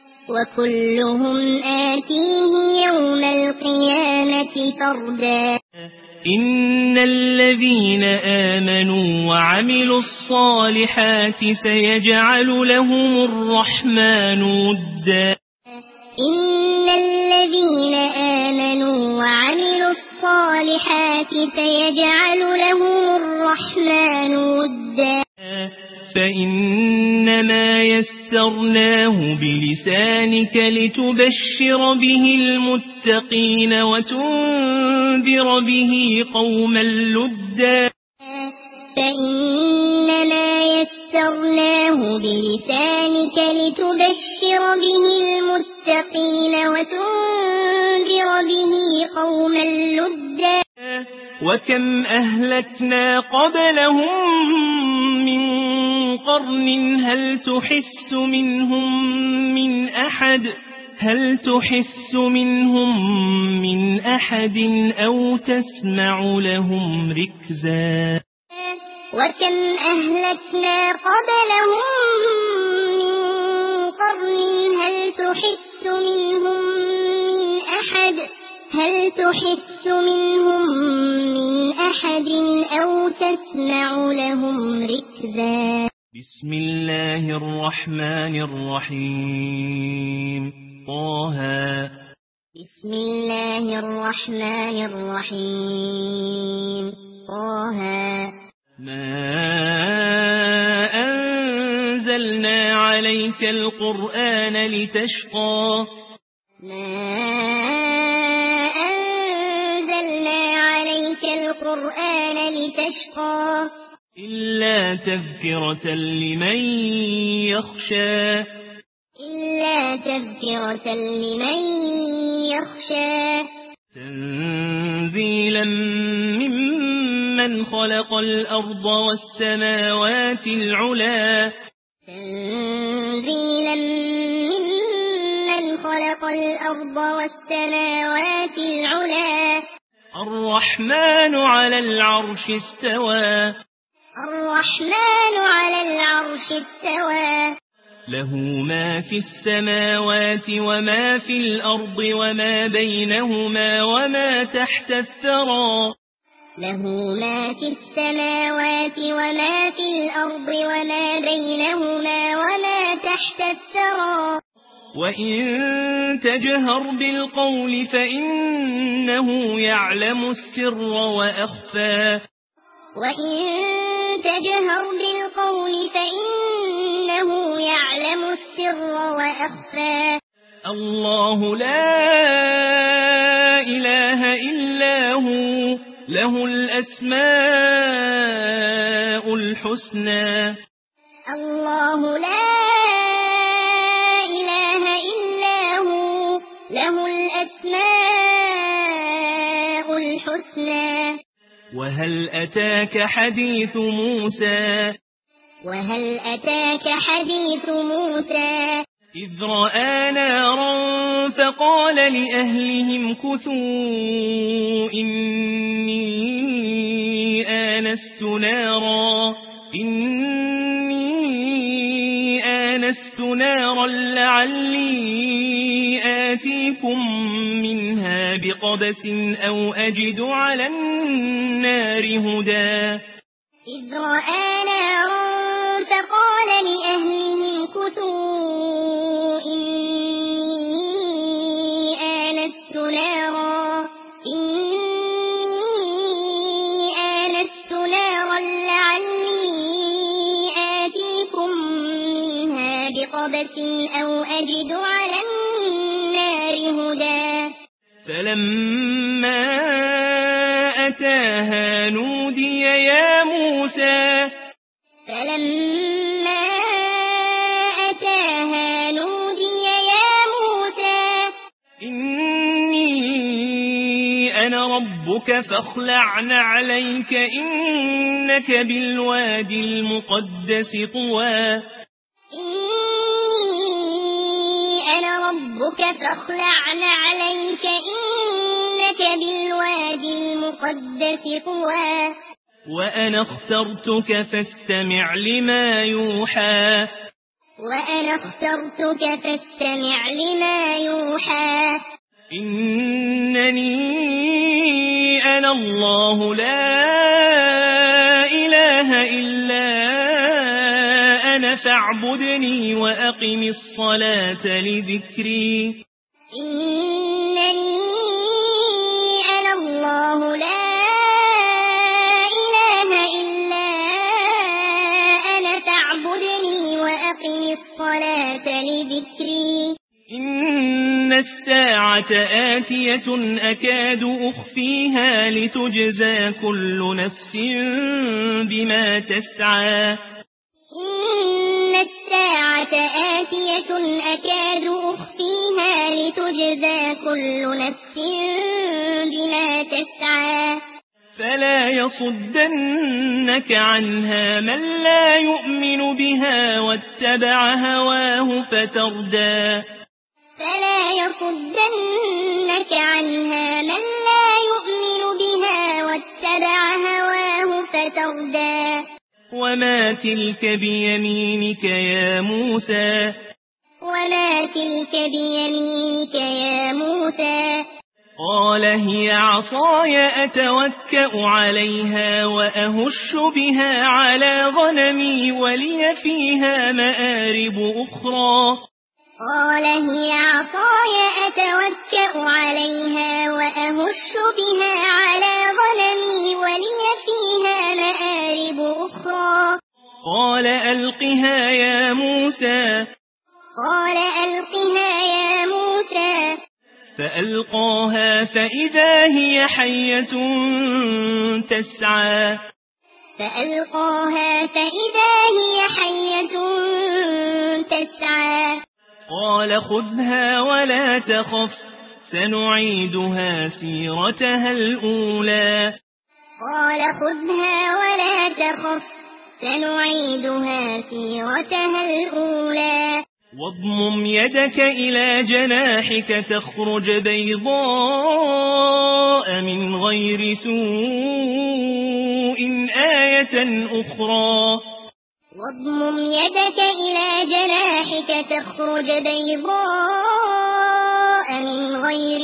Speaker 1: إن الذين آمنوا وعملوا الصالحات سيجعل لهم الرحمن ودا
Speaker 2: إن الذين آمنوا وعملوا الصالحات سيجعل لهم الرحمن ودا
Speaker 1: فإنما يسرناه بلسانك لتبشر به المتقين وتنذر به قوما لدا
Speaker 2: فإنما يسرناه بلسانك لتبشر به المتقين وتنذر به قوما لدا
Speaker 1: وكم أهلكنا قبلهم من قرن هل تحس منهم من أحد أو تسمع لهم ركزا
Speaker 2: وكم أهلكنا قبلهم من قرن هل تحس منهم من أحد أو تسمع لهم ركزا
Speaker 1: بسم الله الرحمن الرحيم طه
Speaker 2: بسم الله الرحمن الرحيم طه
Speaker 1: ما أنزلنا عليك القرآن لتشقى إلا تذكرة لمن يخشى تنزيلا ممن خلق الأرض والسماوات العلا الرحمن على العرش استوى له ما في السماوات وما في الأرض وما بينهما وما تحت الثرى وإن تجهر بالقول فإنه يعلم السر وأخفى الله لا إله إلا هو له الأسماء الحسنى وهل أتاك حديث موسى إذ رأى نارا فقال لأهلهم كثوا إني آنست آنست نارا لعلي آتيكم منها بقبس أو أجد على النار هدى
Speaker 2: إذ رأى نارا فقال لأهلهم كثوا إني آنست نارا لعلي آتيكم منها بقبس أو أجد على النار هدى
Speaker 1: فلما أتاها نودي يا موسى إني أنا ربك فاخلع عليك إنك بالوادي المقدس طوى وأنا اخترتك فاستمع لما يوحى إنني أنا الله لا إله إلا أنا فاعبدني وأقم الصلاة لذكري
Speaker 2: إنني أنا الله لا إله إلا أنا فاعبدني وأقم الصلاة لذكري
Speaker 1: إن الساعة آتية أكاد أخفيها لتجزى كل نفس بما تسعى
Speaker 2: إن الساعة آتية أكاد أخفيها لتجزى كل نفس بما تسعى
Speaker 1: فلا يصدنك عنها من لا يؤمن بها واتبع هواه فتردى
Speaker 2: فلا يصدنك عنها من لا يؤمن بها واتبع هواه فتردى
Speaker 1: وما تلك بيمينك يا موسى قال هي عصاي أتوكأ عليها وأهش بها على غنمي ولي فيها مآرب أخرى
Speaker 2: قال هي عصاي أتوكأ عليها وأهش بها على غنمي ولي فيها مآرب أخرى
Speaker 1: قال ألقها يا موسى فألقاها فإذا هي حية تسعى قال خذها ولا تخف سنعيدها سيرتها الأولى واضمم يدك إلى جناحك تخرج بيضاء من غير سوء آية أخرى
Speaker 2: واضمم يدك إلى جناحك تخرج بيضاء من غير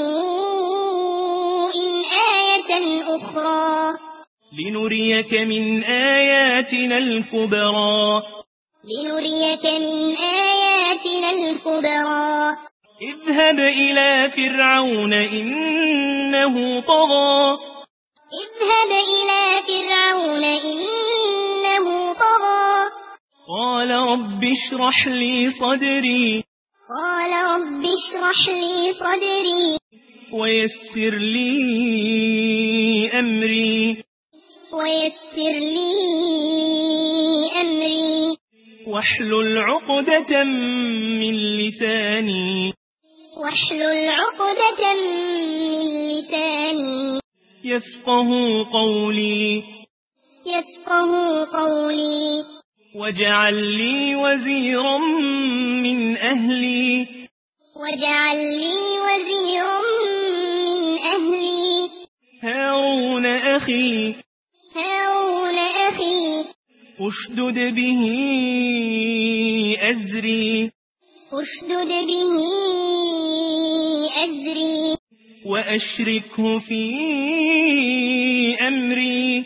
Speaker 2: سوء آية أخرى
Speaker 1: لنريك من آياتنا الكبرى اذهب إلى فرعون إنه طغى قال رب اشرح لي صدري ويسر لي أمري واحلل عقدة من لساني يفقه قولي واجعل لي وزيرا من أهلي هارون أخي أشدد به أزري وأشركه في أمري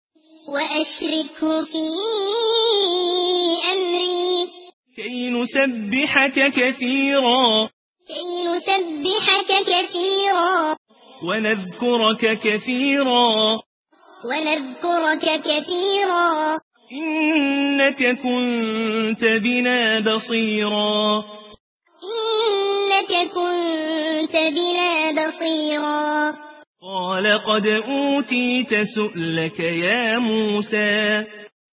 Speaker 1: كي نسبحك كثيرا ونذكرك كثيرا إنك كنت بنا بصيرا قال قد أوتيت سؤلك يا موسى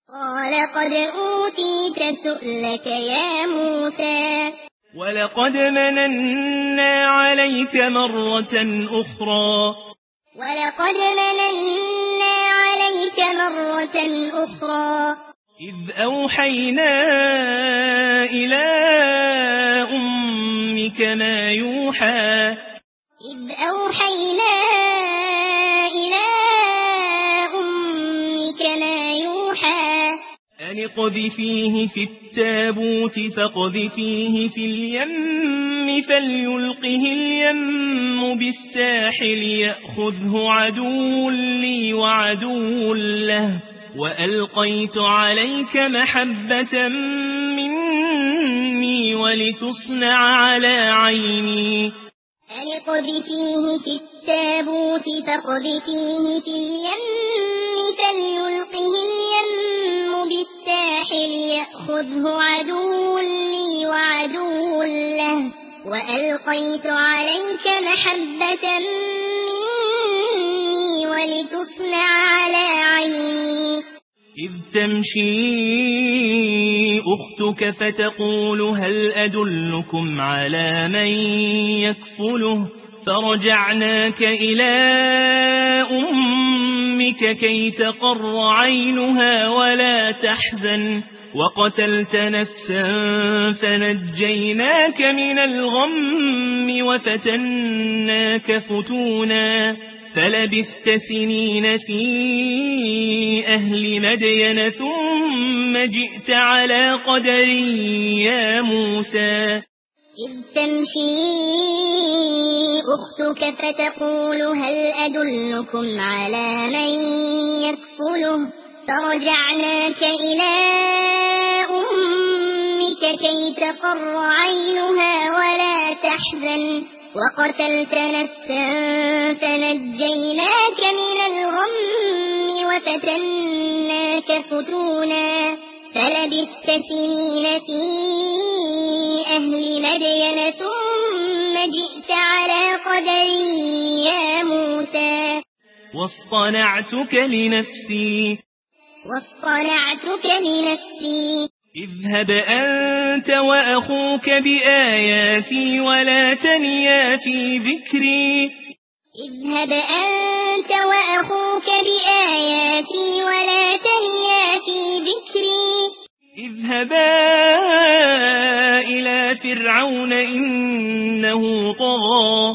Speaker 1: ولقد مننا عليك مرة أخرى إذ أوحينا إلى أمك ما يوحى أن اقذفيه في التابوت فاقذفيه في اليم فليلقه اليم بالساحل يأخذه عدو لي وعدو له وألقيت عليك محبة مني ولتصنع على عيني
Speaker 2: أن اقذفيه في التابوت فاقذفيه في اليم فليلقه اليم بالساحل يأخذه عدو لي وعدو له وألقيت عليك محبة مني ولتصنع على عيني
Speaker 1: إذ تمشي أختك فتقول هل أدلكم على من يكفله فرجعناك إلى أمك كي تقر عينها ولا تحزن وقتلت نفسا فنجيناك من الغم وفتناك فتونا فلبثت سنين في أهل مدين ثم جئت على قدر يا موسى
Speaker 2: إذ تمشي أختك فتقول هل أدلكم على من يكفله فرجعناك إلى أمك كي تقر عينها ولا تحزن وقتلت نفسا فنجيناك من الغم وفتناك فتونا فلبثت سنين في أهل مدين ثم جئت على قدر يا موسى
Speaker 1: واصطنعتك لنفسي اذهب أنت وأخوك بآياتي ولا تنيا في ذكري اذهبا إلى فرعون إنه طغى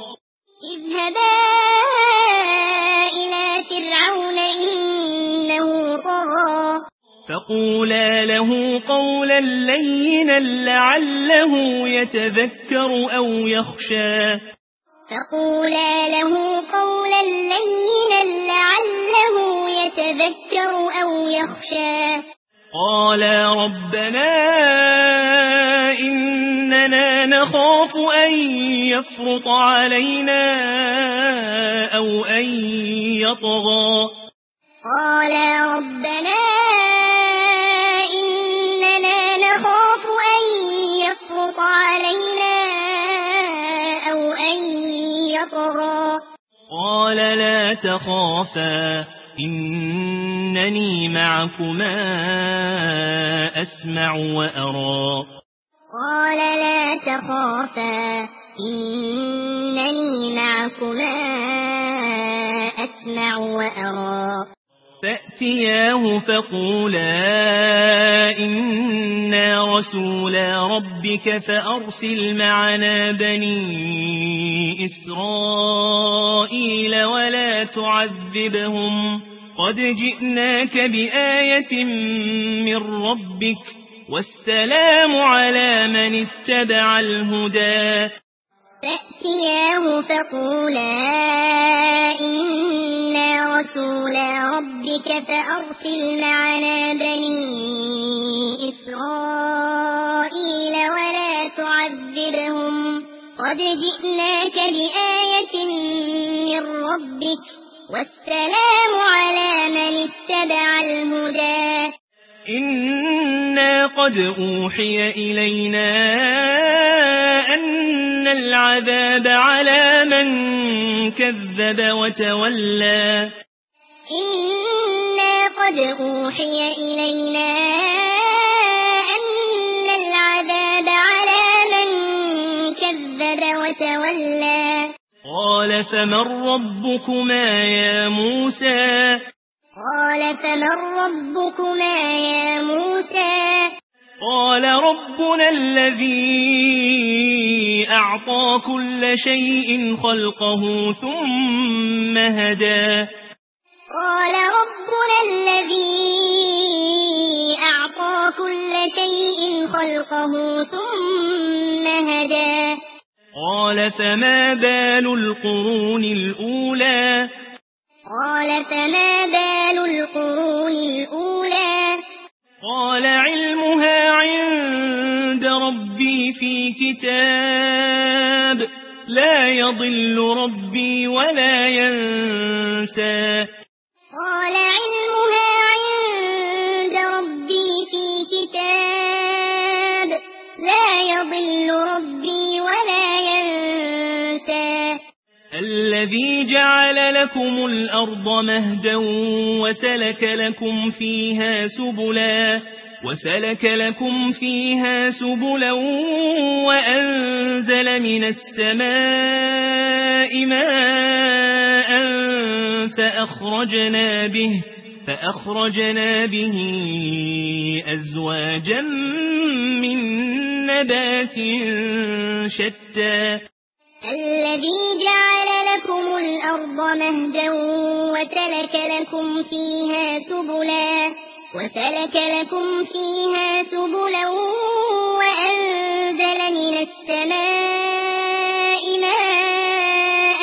Speaker 1: فقولا له قولا لينا لعله يتذكر أو يخشى قالا ربنا إننا نخاف أن يفرط علينا أو أن يطغى قال لا تخافا إنني معكما أسمع وأرى فأتياه فقولا إنا رسولا ربك فأرسل معنا بني إسرائيل قد جئناك بآية من ربك والسلام على من اتبع الهدى
Speaker 2: فأتياه فقولا إنا رسولا ربك فأرسل معنا بني إسرائيل ولا تعذبهم قد جئناك بآية من ربك والسلام على من اتبع الهدى
Speaker 1: إنا قد أوحي إلينا أن العذاب على من كذب وتولى
Speaker 2: إنا قد أوحي إلينا أن العذاب على من كذب وتولى
Speaker 1: قال فمن ربكما يا موسى
Speaker 2: قال فمن ربكما يا موسى
Speaker 1: قال ربنا الذي أعطى كل شيء خلقه ثم هدى
Speaker 2: قال ربنا الذي أعطى كل شيء خلقه ثم هدى
Speaker 1: قال فما بال القرون الأولى
Speaker 2: قال فما بال القرون الأولى
Speaker 1: قال علمها عند ربي في كتاب لا يضل ربي ولا ينسى
Speaker 2: قال علمها عند ربي في كتاب لا يضل ربي ولا ينسى
Speaker 1: الذي جعل لكم الأرض مهدا وسلك لكم فيها سبلا وأنزل من السماء ماء فأخرجنا به أزواجا من نبات شتى
Speaker 2: الذي جعل لكم الأرض مهدا وسلك لكم فيها سبلا وأنزل من السماء ماء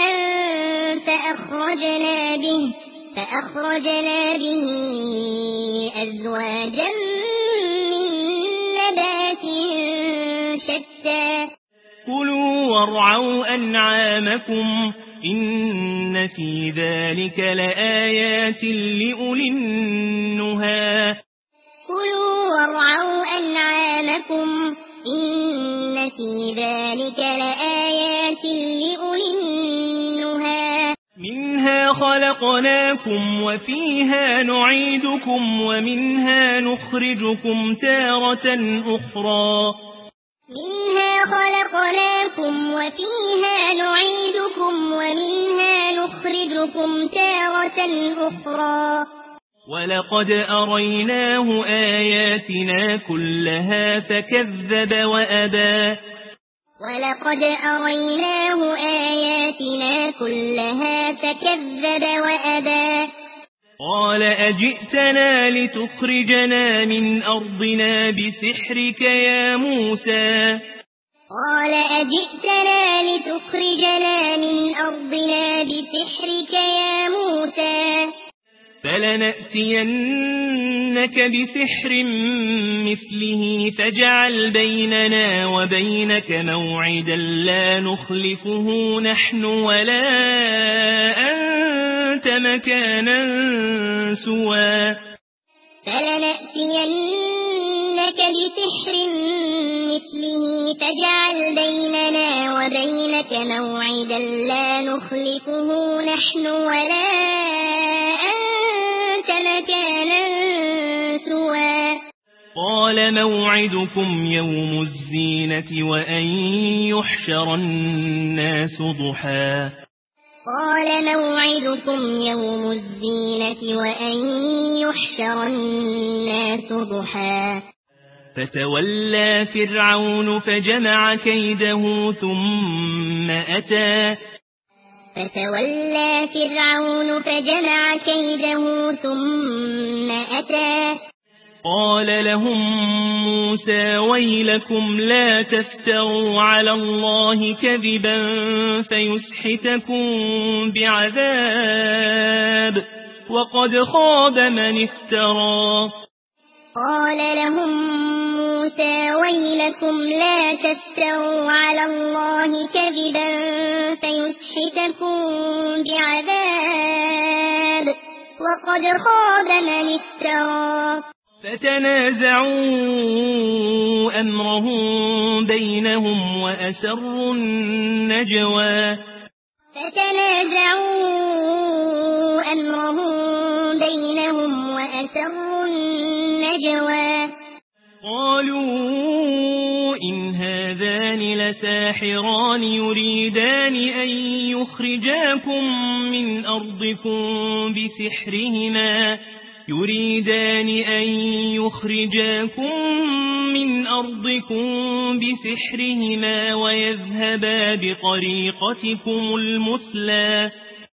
Speaker 2: فأخرجنا به أزواجا من نبات شتى
Speaker 1: كلوا وارعوا أنعامكم إن في ذلك لآيات لأولي النهى
Speaker 2: كلوا وارعوا أنعامكم إن في ذلك لآيات لأولي النهى
Speaker 1: منها خلقناكم وفيها نعيدكم ومنها نخرجكم تارة أخرى
Speaker 2: منها خلقناكم وفيها نعيدكم ومنها نخرجكم تارة أخرى
Speaker 1: ولقد أريناه آياتنا كلها فكذب وأبى قال أجئتنا لتخرجنا من أرضنا بسحرك يا موسى فلنأتينك بسحر مثله فاجعل بيننا وبينك موعدا لا نخلفه نحن ولا أنت مكانا سوى قال موعدكم يوم الزينة وأن يحشر الناس ضحى فتولى فرعون فجمع كيده ثم أتى
Speaker 2: فتولى فرعون فجمع كيده ثم أتى
Speaker 1: قال لهم موسى ويلكم لا تفتروا على الله كذبا فيسحتكم بعذاب وقد خاب من افترى.
Speaker 2: قال لهم موسى ويلكم لا تفتروا على الله كذبا فيسحتكم بعذاب وقد خاب من افترى.
Speaker 1: فتنازعوا أمرهم بينهم وأسروا النجوى. قالوا إن هذان لساحران يريدان أن يخرجاكم من أرضكم بسحرهما ويذهبا بطريقتكم المثلى.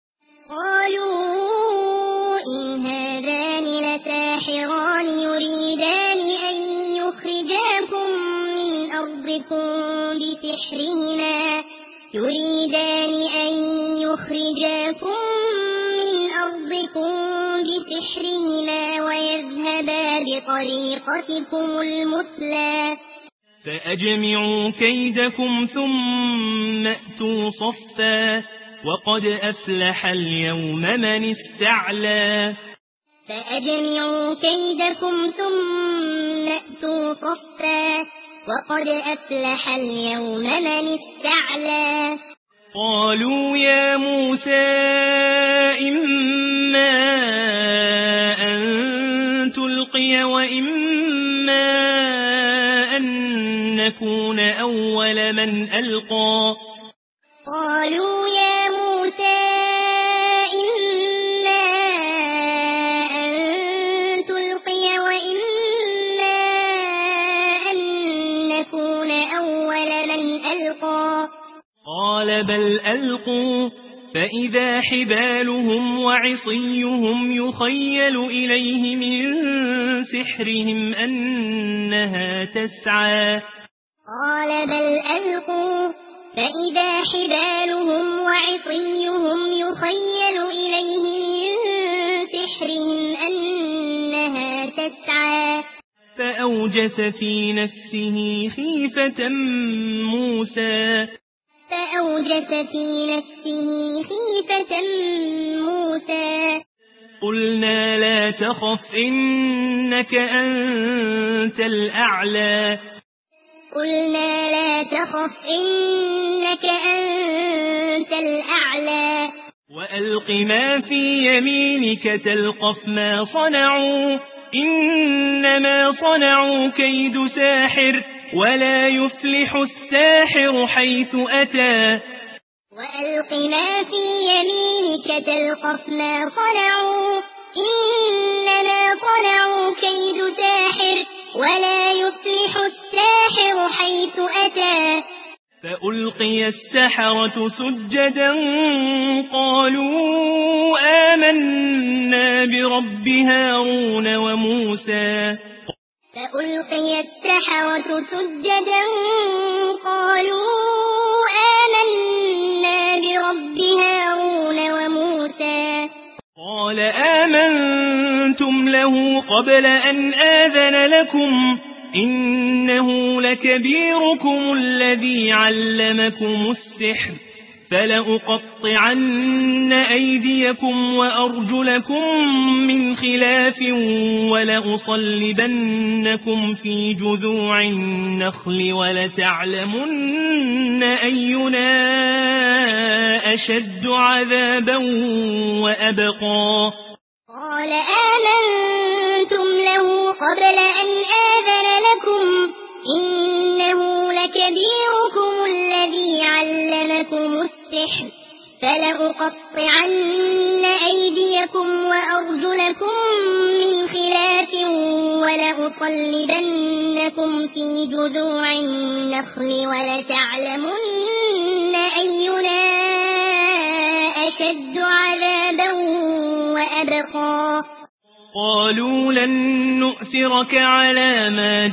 Speaker 2: قالوا إن هذان لساحران يريدان أن يخرجاكم من أرضكم بسحرهما ويذهبا بطريقتكم المثلى.
Speaker 1: فأجمعوا كيدكم ثم أتوا صفا وقد أفلح اليوم من استعلى.
Speaker 2: فأجمعوا كيدكم ثم أتوا صفا وقد أفلح اليوم من استعلى.
Speaker 1: قالوا يا موسى إما أن تلقي وإما أن نكون أول من ألقى.
Speaker 2: قالوا يا موسى إما أن تلقي وإما أن نكون أول من ألقى.
Speaker 1: قال بل ألقوا فإذا حبالهم وعصيهم يخيل إليه من سحرهم أنها تسعى.
Speaker 2: قال بل ألقوا فإذا حبالهم وعصيهم يخيل إليه من سحرهم أنها تسعى.
Speaker 1: فأوجس في نفسه خيفة موسى. قلنا لا تخف إنك أنت الأعلى. وألق ما في يمينك تلقف ما صنعوا إنما صنعوا كيد ساحر ولا يفلح الساحر حيث أتى.
Speaker 2: وألق ما في يمينك تلقف ما صنعوا إنما صنعوا كيد ساحر ولا يفلح الساحر حيث أتى.
Speaker 1: فألقي السحرة سجدا قالوا آمنا برب هارون وموسى.
Speaker 2: فألقي السحرة سجدا قالوا آمنا برب هارون وموسى.
Speaker 1: قال آمنتم له قبل أن آذن لكم إنه لكبيركم الذي علمكم السحر فلأقطعن أيديكم وأرجلكم من خلاف ولأصلبنكم في جذوع النخل ولتعلمن أينا أشد عذابا وأبقى.
Speaker 2: قال آمنتم له قبل أن آذن لكم إنه لكبيركم الذي علمكم السحر فلأقطعن أيديكم وأرجلكم من خلاف ولأصلبنكم في جذوع النخل ولتعلمن أينا أشد عذابا وأبقى
Speaker 1: قالوا لن نؤثرك على ما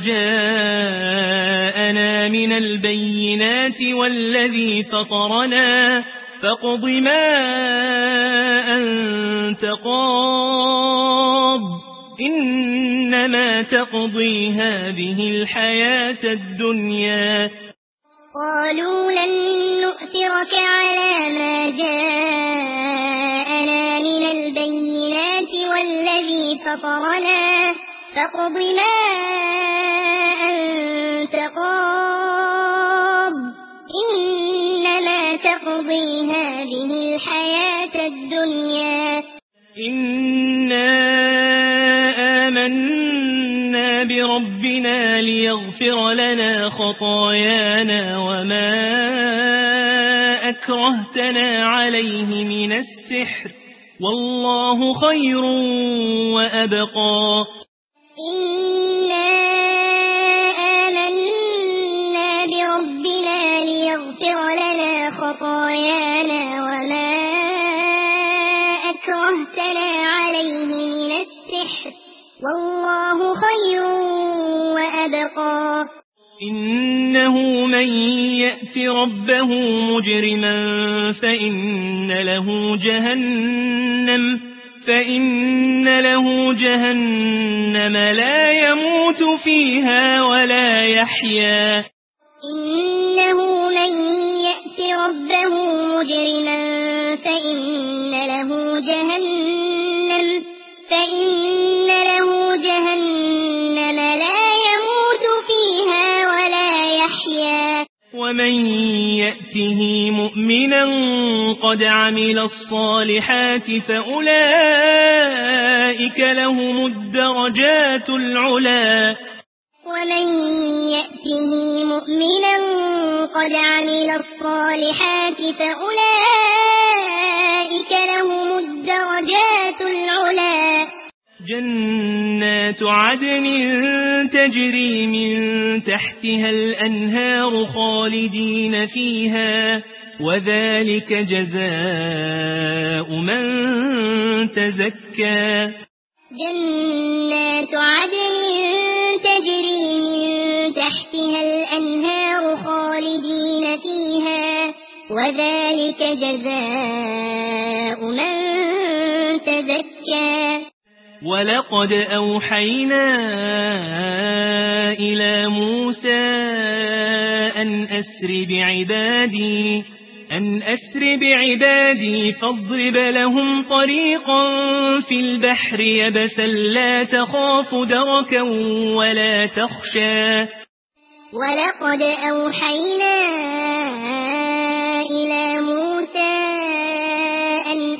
Speaker 1: جاءنا من البينات والذي فطرنا فاقض ما أنت قاض إنما تقضي هذه الحياة الدنيا
Speaker 2: قالوا لن نؤثرك على ما جاءنا من البينات والذي فطرنا فاقض ما أنت قاض إنما تقضي هذه الحياة الدنيا
Speaker 1: إنا آمنا بربنا ليغفر لنا خطايانا وما أكرهتنا عليه من السحر والله خير وأبقى
Speaker 2: إنا آمنا بربنا ليغفر لنا خطايانا وما أكرهتنا عليه من السحر والله خير وأبقى
Speaker 1: إنه من يأت ربه مجرما فإن له جهنم لا يموت فيها ولا يحيا
Speaker 2: إنه من يأت ربه مجرما فإن له جهنم لا يموت فيها ولا يحيا
Speaker 1: ومن يأته مؤمنا قد عمل الصالحات فأولئك لهم الدرجات العلا
Speaker 2: ومن يأته مؤمنا قد عمل الصالحات فأولئك لهم الدرجات العلا
Speaker 1: جنات عدن تجري من تحتها الأنهار خالدين فيها وذلك جزاء من تزكى
Speaker 2: جنات عدن تجري من تحتها الأنهار خالدين فيها وذلك جزاء من تزكى
Speaker 1: ولقد أوحينا إلى موسى أن أسر بعبادي فاضرب لهم طريقا في البحر يبسا لا تخاف دركا ولا تخشى
Speaker 2: ولقد أوحينا إلى موسى أن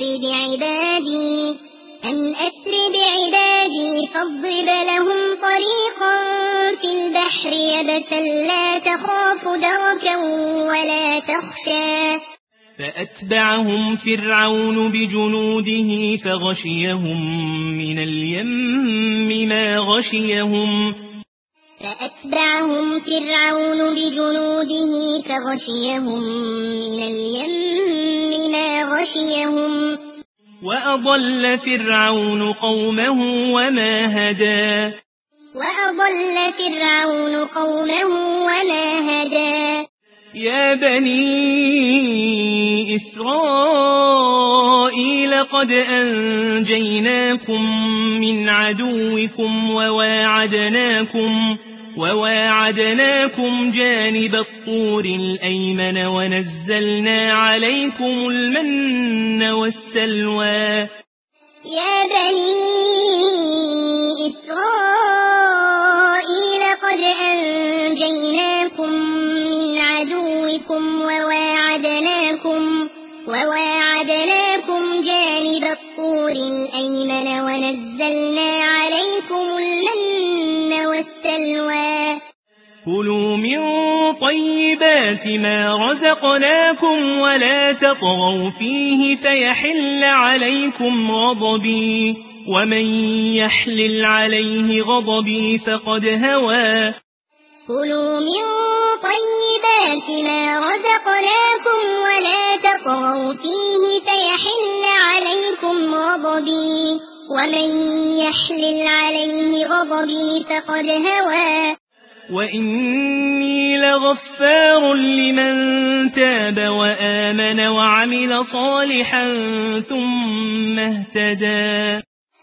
Speaker 2: أسر بعبادي فاضرب لهم طريقا في البحر يبسا لا تخاف دركا ولا تخشى
Speaker 1: فأتبعهم فرعون بجنوده فغشيهم من اليم ما غشيهم وأضل فرعون قومه وما هدى يا بني إسرائيل قد أنجيناكم من عدوكم وواعدناكم جانب الطور الأيمن ونزلنا عليكم المن والسلوى
Speaker 2: يا بني إسرائيل قد أنجيناكم من عدوكم وواعدناكم جانب الطور الأيمن ونزلنا عليكم المن والسلوى
Speaker 1: كلوا من طيبات ما رزقناكم ولا تطغوا فيه فيحل عليكم غضبي ومن يحلل عليه غضبي فقد هوى
Speaker 2: كلوا من طيبات ما رزقناكم ولا تطغوا فيه فيحل عليكم غضبي ومن يحلل عليه غضبي فقد هوى
Speaker 1: وإني لغفار لمن تاب وآمن وعمل صالحا ثم اهتدى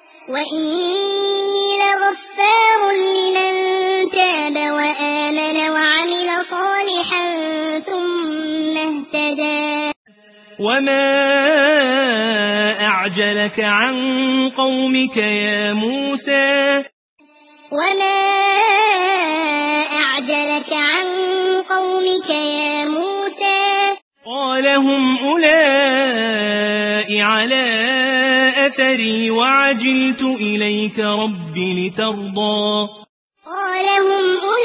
Speaker 2: وإني لغفار لمن تاب وآمن وعمل صالحا ثم اهتدى
Speaker 1: وما أعجلك عن قومك يا موسى
Speaker 2: وما أعجلك عن قومك يا موسى
Speaker 1: قال هم أولئك على أثري وعجلت إليك رب لترضى
Speaker 2: قال هم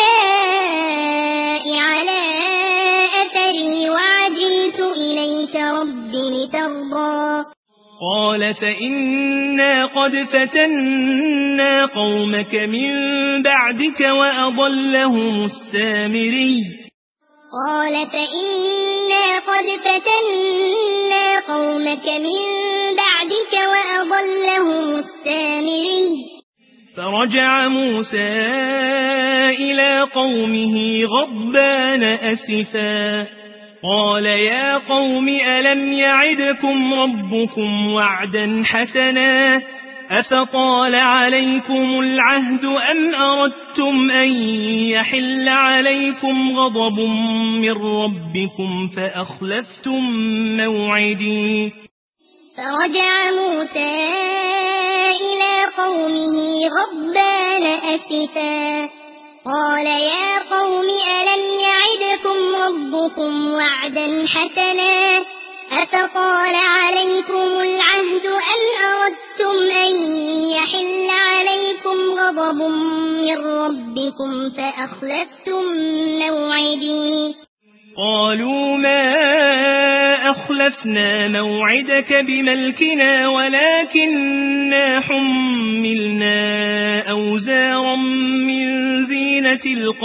Speaker 2: أولئك على أثري وعجلت إليك رب لترضى
Speaker 1: قال فإنا قد فتنا قومك من بعدك وأضلهم السامري
Speaker 2: قال فإنا قد فتنا قومك من بعدك وأضلهم السامري
Speaker 1: فرجع موسى إلى قومه غضبان أسفا قال يا قوم ألم يعدكم ربكم وعدا حسنا أفطال عليكم العهد أم أردتم أن يحل عليكم غضب من ربكم فأخلفتم موعدي
Speaker 2: فرجع موسى إلى قومه غضبان أسفا قال يا قوم ألم يعدكم ربكم وعدا حسنا أفطال عليكم العهد أم أردتم أن يحل عليكم غضب من ربكم فأخلفتم موعدي
Speaker 1: قالوا ما أخلفنا موعدك بملكنا ولكننا حملنا أوزارا من زينة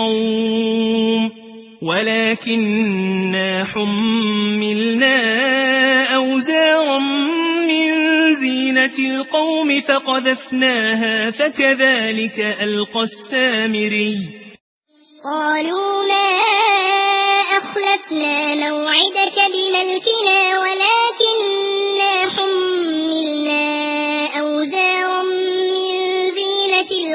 Speaker 1: القوم فقذفناها فكذلك ألقى السامري
Speaker 2: قالوا ما أخلفنا موعدك بملكنا ولكننا حملنا أوزارا من زينة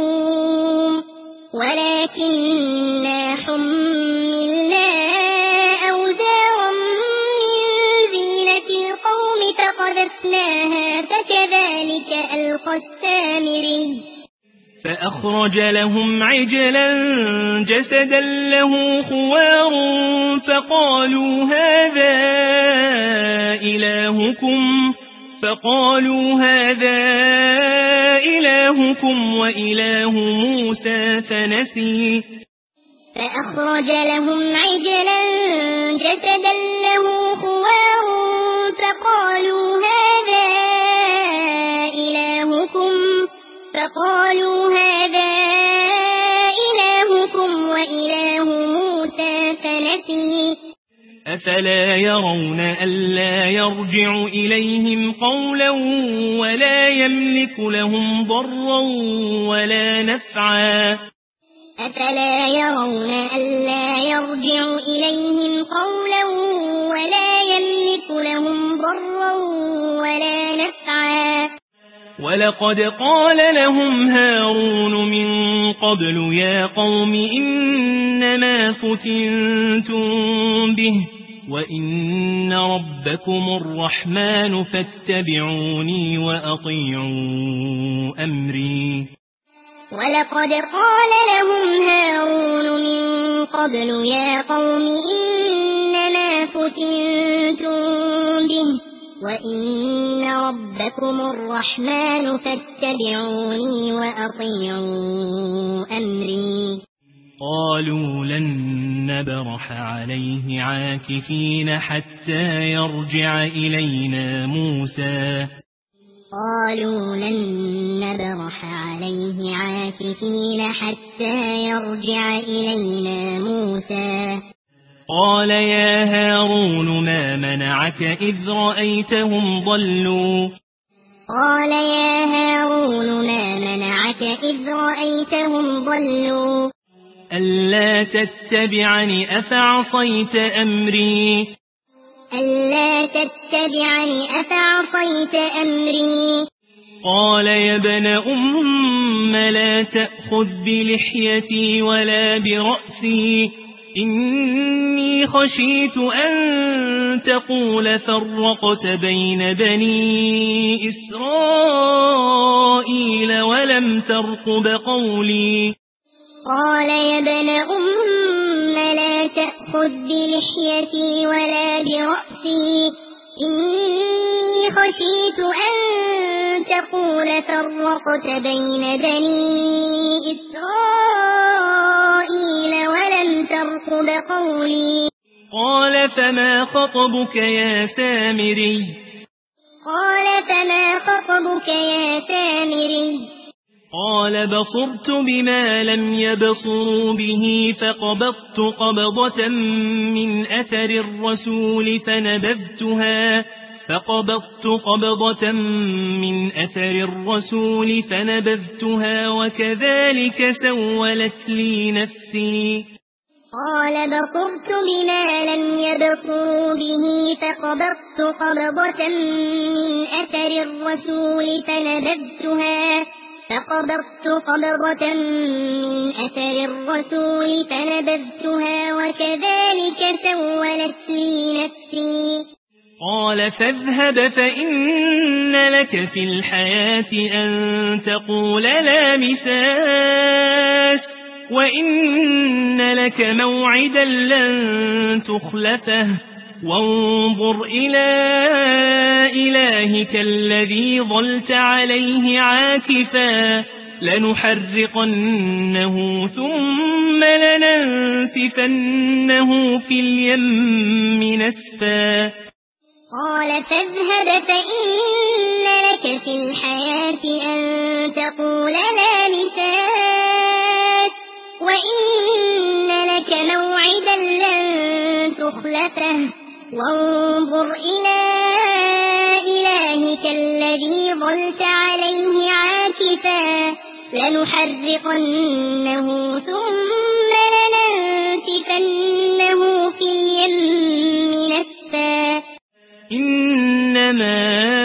Speaker 2: القوم فقذفناها فكذلك ألقى السامري
Speaker 1: فأخرج لهم عجلا جسدا له خوار فقالوا هذا إلهكم وإله موسى فنسي
Speaker 2: فأخرج لهم عجلا جسدا له خوار فقالوا هذا إلهكم وإله موسى فنسي
Speaker 1: أفلا يرون ألا يرجع إليهم قولا ولا يملك لهم ضرا ولا نفعا
Speaker 2: أفلا يرون ألا يرجع إليهم قولا ولا يملك لهم ضرا ولا نفعا
Speaker 1: ولقد قال لهم هارون من قبل يا قوم إنما فتنتم به وإن ربكم الرحمن فاتبعوني وأطيعوا أمري
Speaker 2: ولقد قال لهم هارون من قبل يا قوم إنما فتنتم به وإن ربكم الرحمن فاتبعوني وأطيعوا أمري
Speaker 1: قالوا لن نبرح عليه عاكفين حتى يرجع إلينا موسى
Speaker 2: قالوا لن نبرح عليه عاكفين حتى يرجع إلينا موسى
Speaker 1: قال يا هارون ما منعك إذ رأيتهم ضلوا
Speaker 2: قال يا هارون ما منعك إذ رأيتهم ضلوا
Speaker 1: ألا تتبعني أفعصيت أمري
Speaker 2: ألا تتبعني أفعصيت أمري
Speaker 1: قال يا ابن أم لا تأخذ بلحيتي ولا برأسي إني خشيت أن تقول فرقت بين بني إسرائيل ولم ترقب قولي
Speaker 2: قال يا ابن أم لا تأخذ بلحيتي ولا برأسي إني خشيت أن تقول فرقت بين بني إسرائيل ولم ترقب قولي
Speaker 1: قال فما خطبك يا سامري
Speaker 2: قال فما خطبك يا سامري
Speaker 1: قال بصرت بما لم يبصروا به فقبضت قبضة من أثر الرسول فنبذتها وكذلك سولت لي نفسي
Speaker 2: قال بصرت بما لم يبصروا به فقبضت قبضة من أثر الرسول فنبذتها وكذلك سولت لي نفسي
Speaker 1: قال فاذهب فإن لك في الحياة أن تقول لا مساس وإن لك موعدا لن تخلفه وانظر إلى إلهك الذي ظلت عليه عاكفا لنحرقنه ثم لننسفنه في اليم نسفا
Speaker 2: قال فاذهب فإن لك في الحياة أن تقول لا مساس وإن لك موعدا لن تخلفه وانظر إلى إلهك الذي ظلت عليه عاكفا لنحرقنه ثم لننسفنه في اليم نسفا
Speaker 1: إنما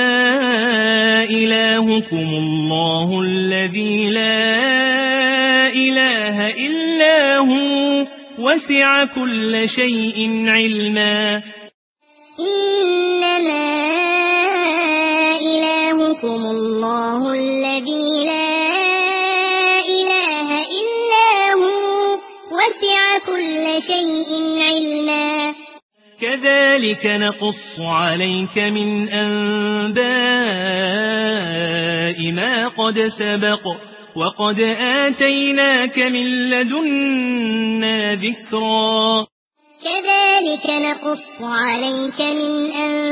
Speaker 1: إلهكم الله الذي لا إله إلا هو وسع كل شيء علما
Speaker 2: إنما إلهكم الله الذي لا إله إلا هو وسع كل شيء علما
Speaker 1: كذلك نقص عليك من أنباء ما قد سبق وقد آتيناك من لدنا ذكرا
Speaker 2: كذلك نقص عليك من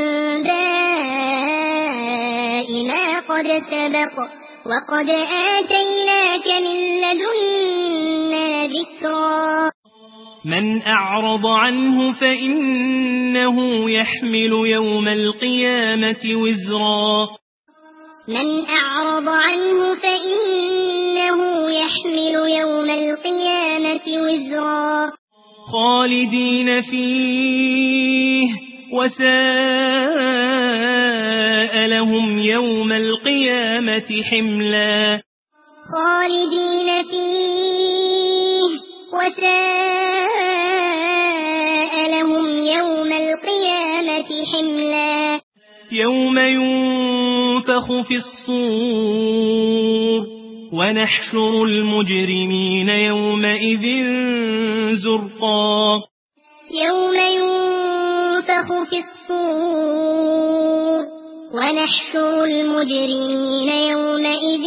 Speaker 2: أنباء ما قد سبق وقد آتيناك من لدنا ذكرا
Speaker 1: من أعرض عنه فإنه يحمل يوم القيامة وزرا
Speaker 2: من أعرض عنه فإنه يحمل يوم القيامة وزرا
Speaker 1: خالدين فيه وساء لهم يوم القيامة حملا
Speaker 2: خالدين فيه وساء لهم يوم القيامة حملا
Speaker 1: يوم ينفخ في الصور ونحشر المجرمين يومئذ زرقا
Speaker 2: يوم ينفخ في الصور ونحشر المجرمين يومئذ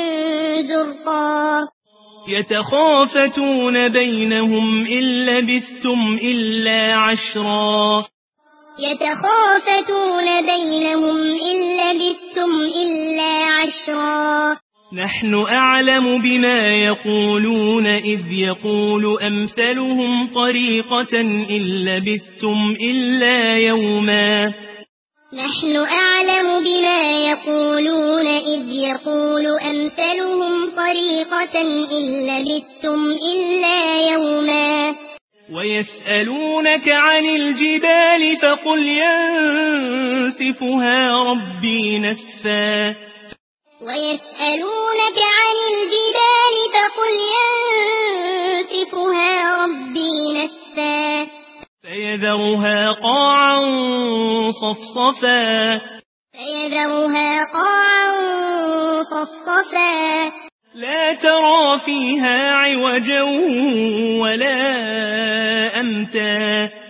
Speaker 2: زرقا
Speaker 1: يتخافتون بينهم إن لبثتم إلا عشرا
Speaker 2: يتخافتون بينهم إن لبثتم إلا
Speaker 1: نحن أعلم بما يقولون إذ يقول أمثلهم طريقة إن لبثتم إلا يوما
Speaker 2: نحن أعلم بما يقولون إذ يقول أمثلهم طريقة إن لبثتم إلا يوما
Speaker 1: ويسألونك عن الجبال فقل ينسفها ربي نسفا
Speaker 2: ويسألونك عن الجبال فقل ينسفها ربي نسفا
Speaker 1: فيذرها قاعا صفصفا لا ترى فيها عوجا ولا أمتا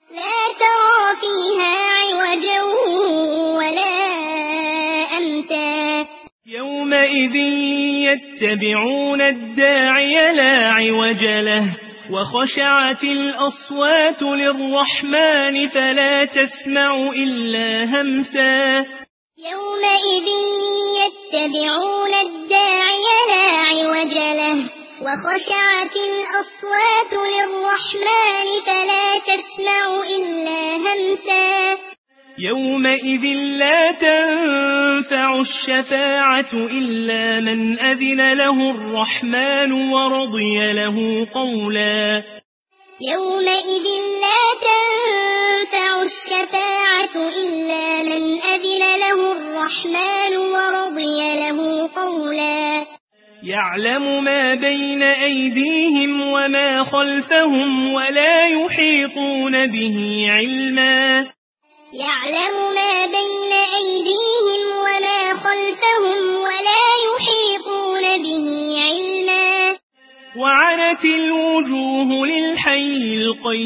Speaker 1: يومئذ يتبعون الداعي لا عوج له وخشعت الأصوات للرحمن فلا تسمع إلا همسا
Speaker 2: يومئذ يتبعون الداعي لا عوج له وخشعت الأصوات للرحمن فلا تسمع إلا همسا
Speaker 1: يومئذ لا تنفع الشفاعة إلا من أذن له الرحمن ورضي له قولا
Speaker 2: يومئذ لا تنفع الشفاعة إلا من أذن له الرحمن ورضي له قولا
Speaker 1: يعلم ما بين أيديهم وما خلفهم ولا يحيطون به علما
Speaker 2: يعلم ما بين أيديهم وما خلفهم ولا يحيطون به علما
Speaker 1: وعنت الوجوه للحي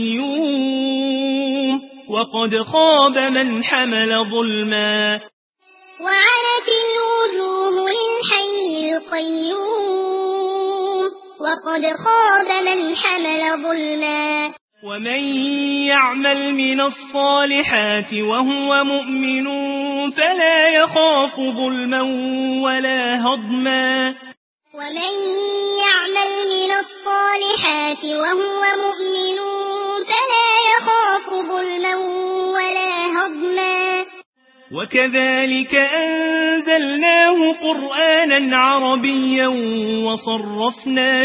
Speaker 1: القيوم وقد خاب من حمل ظلما
Speaker 2: وعنت الوجوه للحي القيوم وقد خاب من حمل ظلما
Speaker 1: ومن يعمل من الصالحات وهو مؤمن فلا يخاف ظلما ولا هضما
Speaker 2: ومن يعمل من الصالحات وهو مؤمن فلا يخاف ظلما ولا هضما
Speaker 1: وكذلك أنزلناه قرآنا عربيا وصرفنا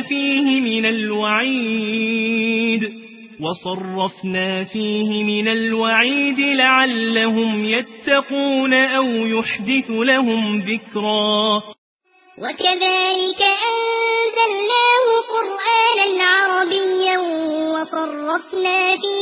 Speaker 1: فيه من الوعيد لعلهم يتقون أو يحدث لهم ذكرا
Speaker 2: وكذلك أنزلناه قرآنا عربيا وصرفنا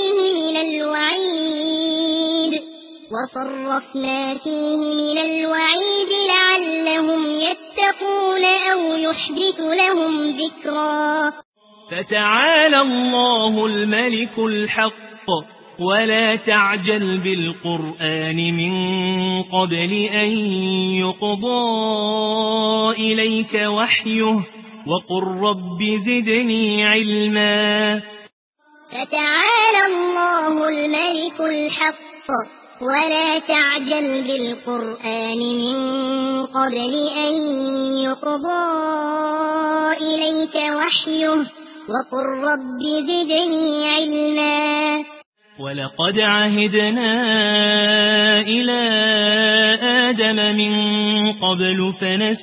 Speaker 2: فيه من الوعيد لعلهم يتقون أو يحدث لهم ذكرا
Speaker 1: فتعالى الله الملك الحق ولا تعجل بالقرآن من قبل أن يقضى إليك وحيه وقل رب زدني علما
Speaker 2: فتعالى الله الملك الحق ولا تعجل بالقرآن من قبل أن يقضى إليك وحيه وقل رب زدني علما
Speaker 1: ولقد عهدنا إلى آدم من قبل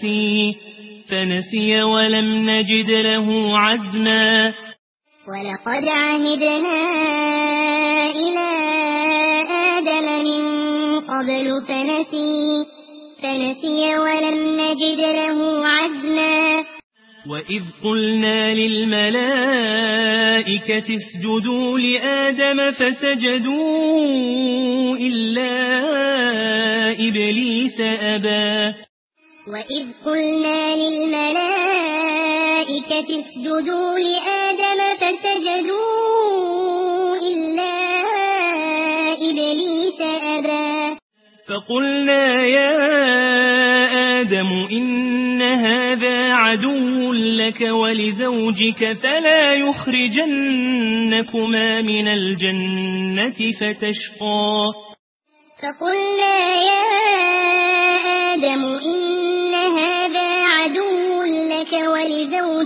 Speaker 1: فنسي ولم نجد له عزما
Speaker 2: ولقد عهدنا إلى آدم من قبل فنسي ولم نجد له عزما
Speaker 1: وإذ قلنا للملائكة اسجدوا لآدم فسجدوا إلا إبليس أبى
Speaker 2: وإذ قلنا للملائكة اسجدوا لآدم فسجدوا إلا إبليس أبى
Speaker 1: فقلنا يا آدم إن هذا عدو لك ولزوجك فلا يخرجنكما من الجنة فتشقى
Speaker 2: فقلنا يا آدم إن هذا عدو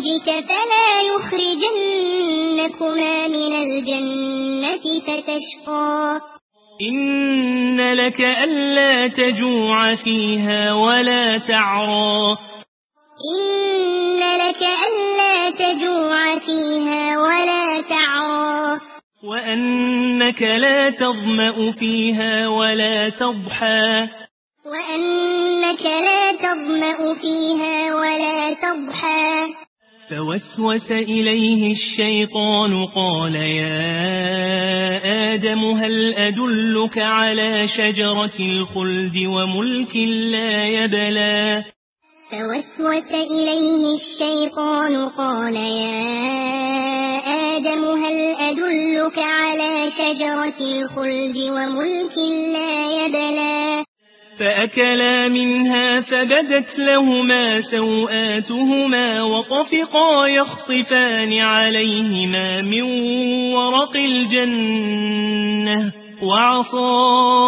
Speaker 2: زوجك فلا يخرجنكما من الجنة فتشقى
Speaker 1: إن لك ألا تجوع فيها ولا تعرى
Speaker 2: إن لك ألا تجوع فيها ولا تعرى
Speaker 1: وأنك لا تظمأ فيها ولا تضحى
Speaker 2: وأنك لا تظمأ فيها ولا تضحى
Speaker 1: فوسوس إليه الشيطان قال يا آدم هل أدلك على شجرة الخلد وملك لا يبلى
Speaker 2: فوسوس إليه الشيطان قال يا آدم هل أدلك على شجرة الخلد وملك لا يبلى
Speaker 1: فأكلا منها فبدت لهما سوآتهما وطفقا يخصفان عليهما من ورق الجنة وعصى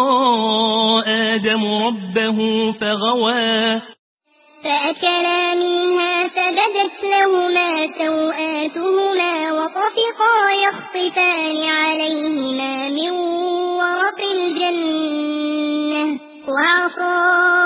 Speaker 1: آدم ربه فغوى
Speaker 2: فأكلا منها فبدت لهما سوآتهما وطفقا يخصفان عليهما من ورق الجنة وعصى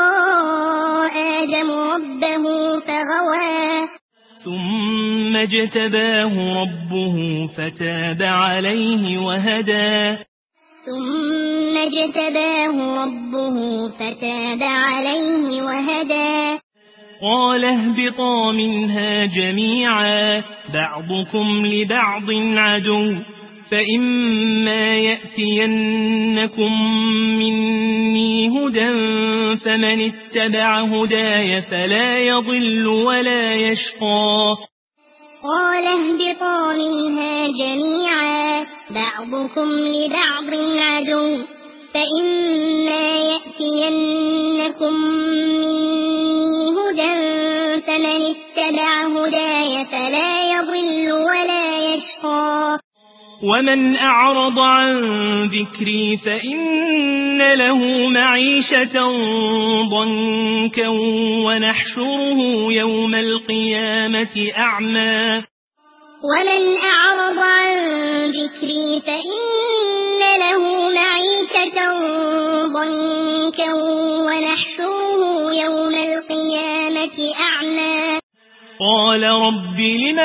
Speaker 2: آدم ربه فغوى
Speaker 1: ثم اجتباه ربه فتاب عليه وهدى
Speaker 2: ثم اجتباه ربه فتاب عليه وهدى
Speaker 1: قال اهبطا منها جميعا بعضكم لبعض عدو فإما يأتينكم مني هدى فمن اتبع هداي فلا يضل ولا يشقى
Speaker 2: قال اهبطا منها جميعا بعضكم لبعض عدو فإما يأتينكم مني هدى فمن اتبع هداي فلا يضل ولا يشقى
Speaker 1: ومن أعرض عن ذكري فإن له معيشة ضنكا ونحشره يوم القيامة أعمى
Speaker 2: ومن أعرض عن ذكري فإن له معيشة ضنكا ونحشره يوم القيامة أعمى
Speaker 1: قال رب لم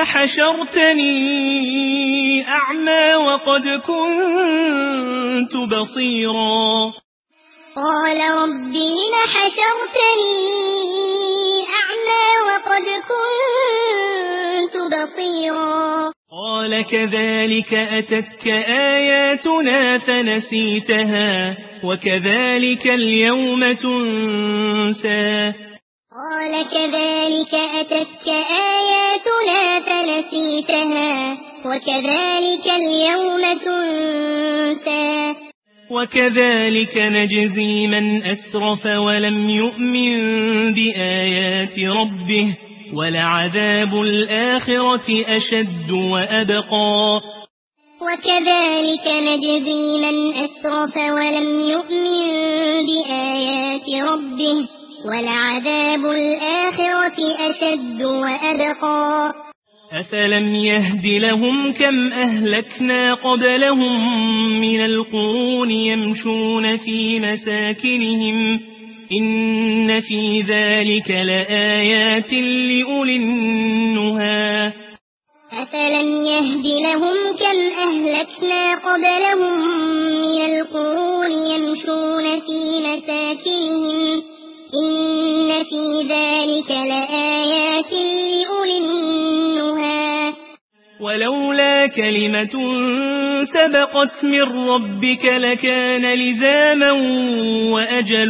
Speaker 1: حشرتني أعمى وقد كنت بصيرا
Speaker 2: قال رب لم حشرتني أعمى وقد كنت بصيرا
Speaker 1: قال كذلك أتتك آياتنا فنسيتها وكذلك اليوم تنسى
Speaker 2: قال كذلك أتتك آياتنا فنسيتها وكذلك اليوم تنسى
Speaker 1: وكذلك نجزي من أسرف ولم يؤمن بآيات ربه ولعذاب الآخرة أشد وأبقى
Speaker 2: وكذلك نجزي من أسرف ولم يؤمن بآيات ربه ولعذاب الآخرة أشد وأبقى
Speaker 1: أفلم يهد لهم كم أهلكنا قبلهم من القرون يمشون في مساكنهم إن في ذلك لآيات لأولي النهى
Speaker 2: أفلم يهد لهم كم أهلكنا قبلهم من القرون يمشون في مساكنهم إن في ذلك لآيات لأولي النهى
Speaker 1: ولولا كلمة سبقت من ربك لكان لزاما وأجل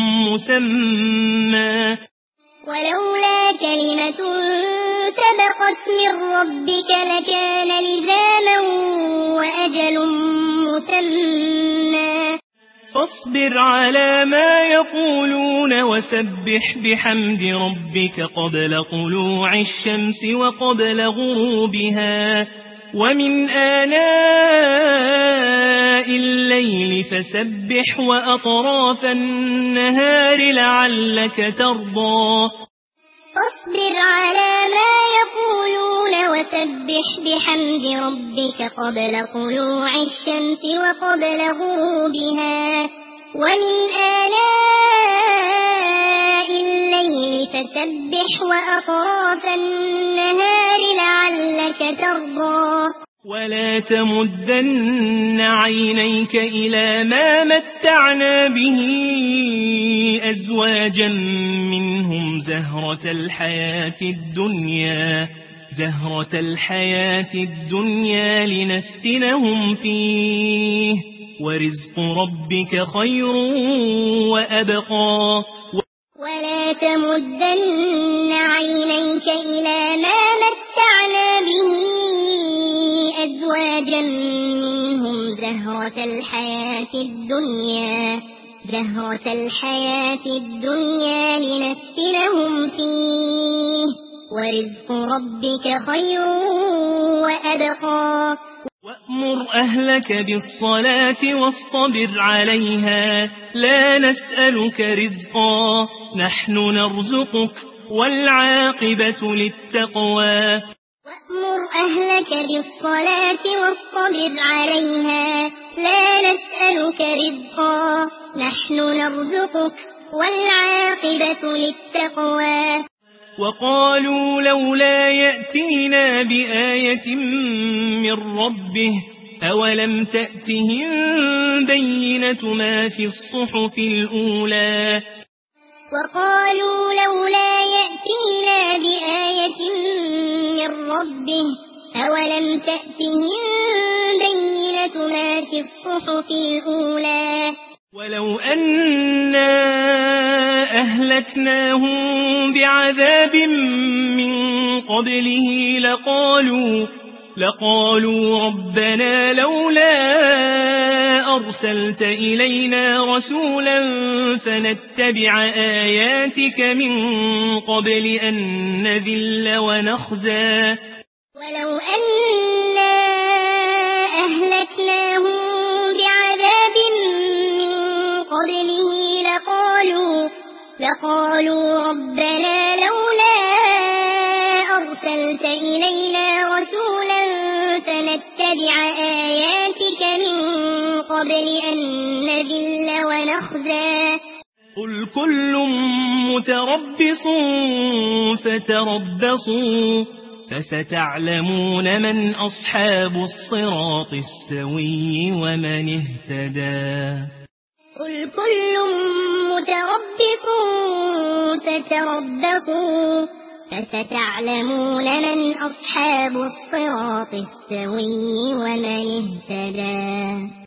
Speaker 1: مسمى
Speaker 2: ولولا كلمة سبقت من ربك لكان لزاما وأجل مسمى
Speaker 1: فاصبر على ما يقولون وسبح بحمد ربك قبل طلوع الشمس وقبل غروبها ومن آناء الليل فسبح وأطراف النهار لعلك ترضى
Speaker 2: فاصبر على ما يقولون وسبح بحمد ربك قبل طلوع الشمس وقبل غروبها ومن آلاء الليل فسبح وأطراف النهار لعلك ترضى
Speaker 1: ولا تمدن عينيك إلى ما متعنا به أزواجا منهم زهرة الحياة الدنيا لنفتنهم فيه ورزق ربك خير وأبقى
Speaker 2: ولا تمدن عينيك إلى ما متعنا به أزواجا منهم زهرة الحياة الدنيا لنفتنهم فيه ورزق ربك خير وأبقى
Speaker 1: وأمر أهلك بالصلاة واصطبر عليها لا نسألك رزقا نحن نرزقك والعاقبة للتقوى
Speaker 2: وأمر أهلك بالصلاة واصطبر عليها لا نسألك رزقا نحن نرزقك والعاقبة للتقوى
Speaker 1: وقالوا لولا يأتينا بآية من ربه أولم تأتهم بينة ما في الصحف الأولى
Speaker 2: وقالوا لولا يأتينا بآية من ربه أولم تأتهم بينة ما في الصحف الأولى
Speaker 1: ولو أنا أهلكناهم بعذاب من قبله لقالوا ربنا لولا أرسلت إلينا رسولا فنتبع آياتك من قبل أن نذل ونخزى
Speaker 2: ولو أنا أهلكناهم بعذاب من قبله لقالوا ربنا لولا أرسلت إلينا رسولا فنتبع آياتك من قبل أن نذل ونخزى
Speaker 1: قل كل متربص فتربصوا فستعلمون من أصحاب الصراط السوي ومن اهتدى
Speaker 2: قل كل متربص فتربصوا فستعلمون من أصحاب الصراط السوي ومن اهتدى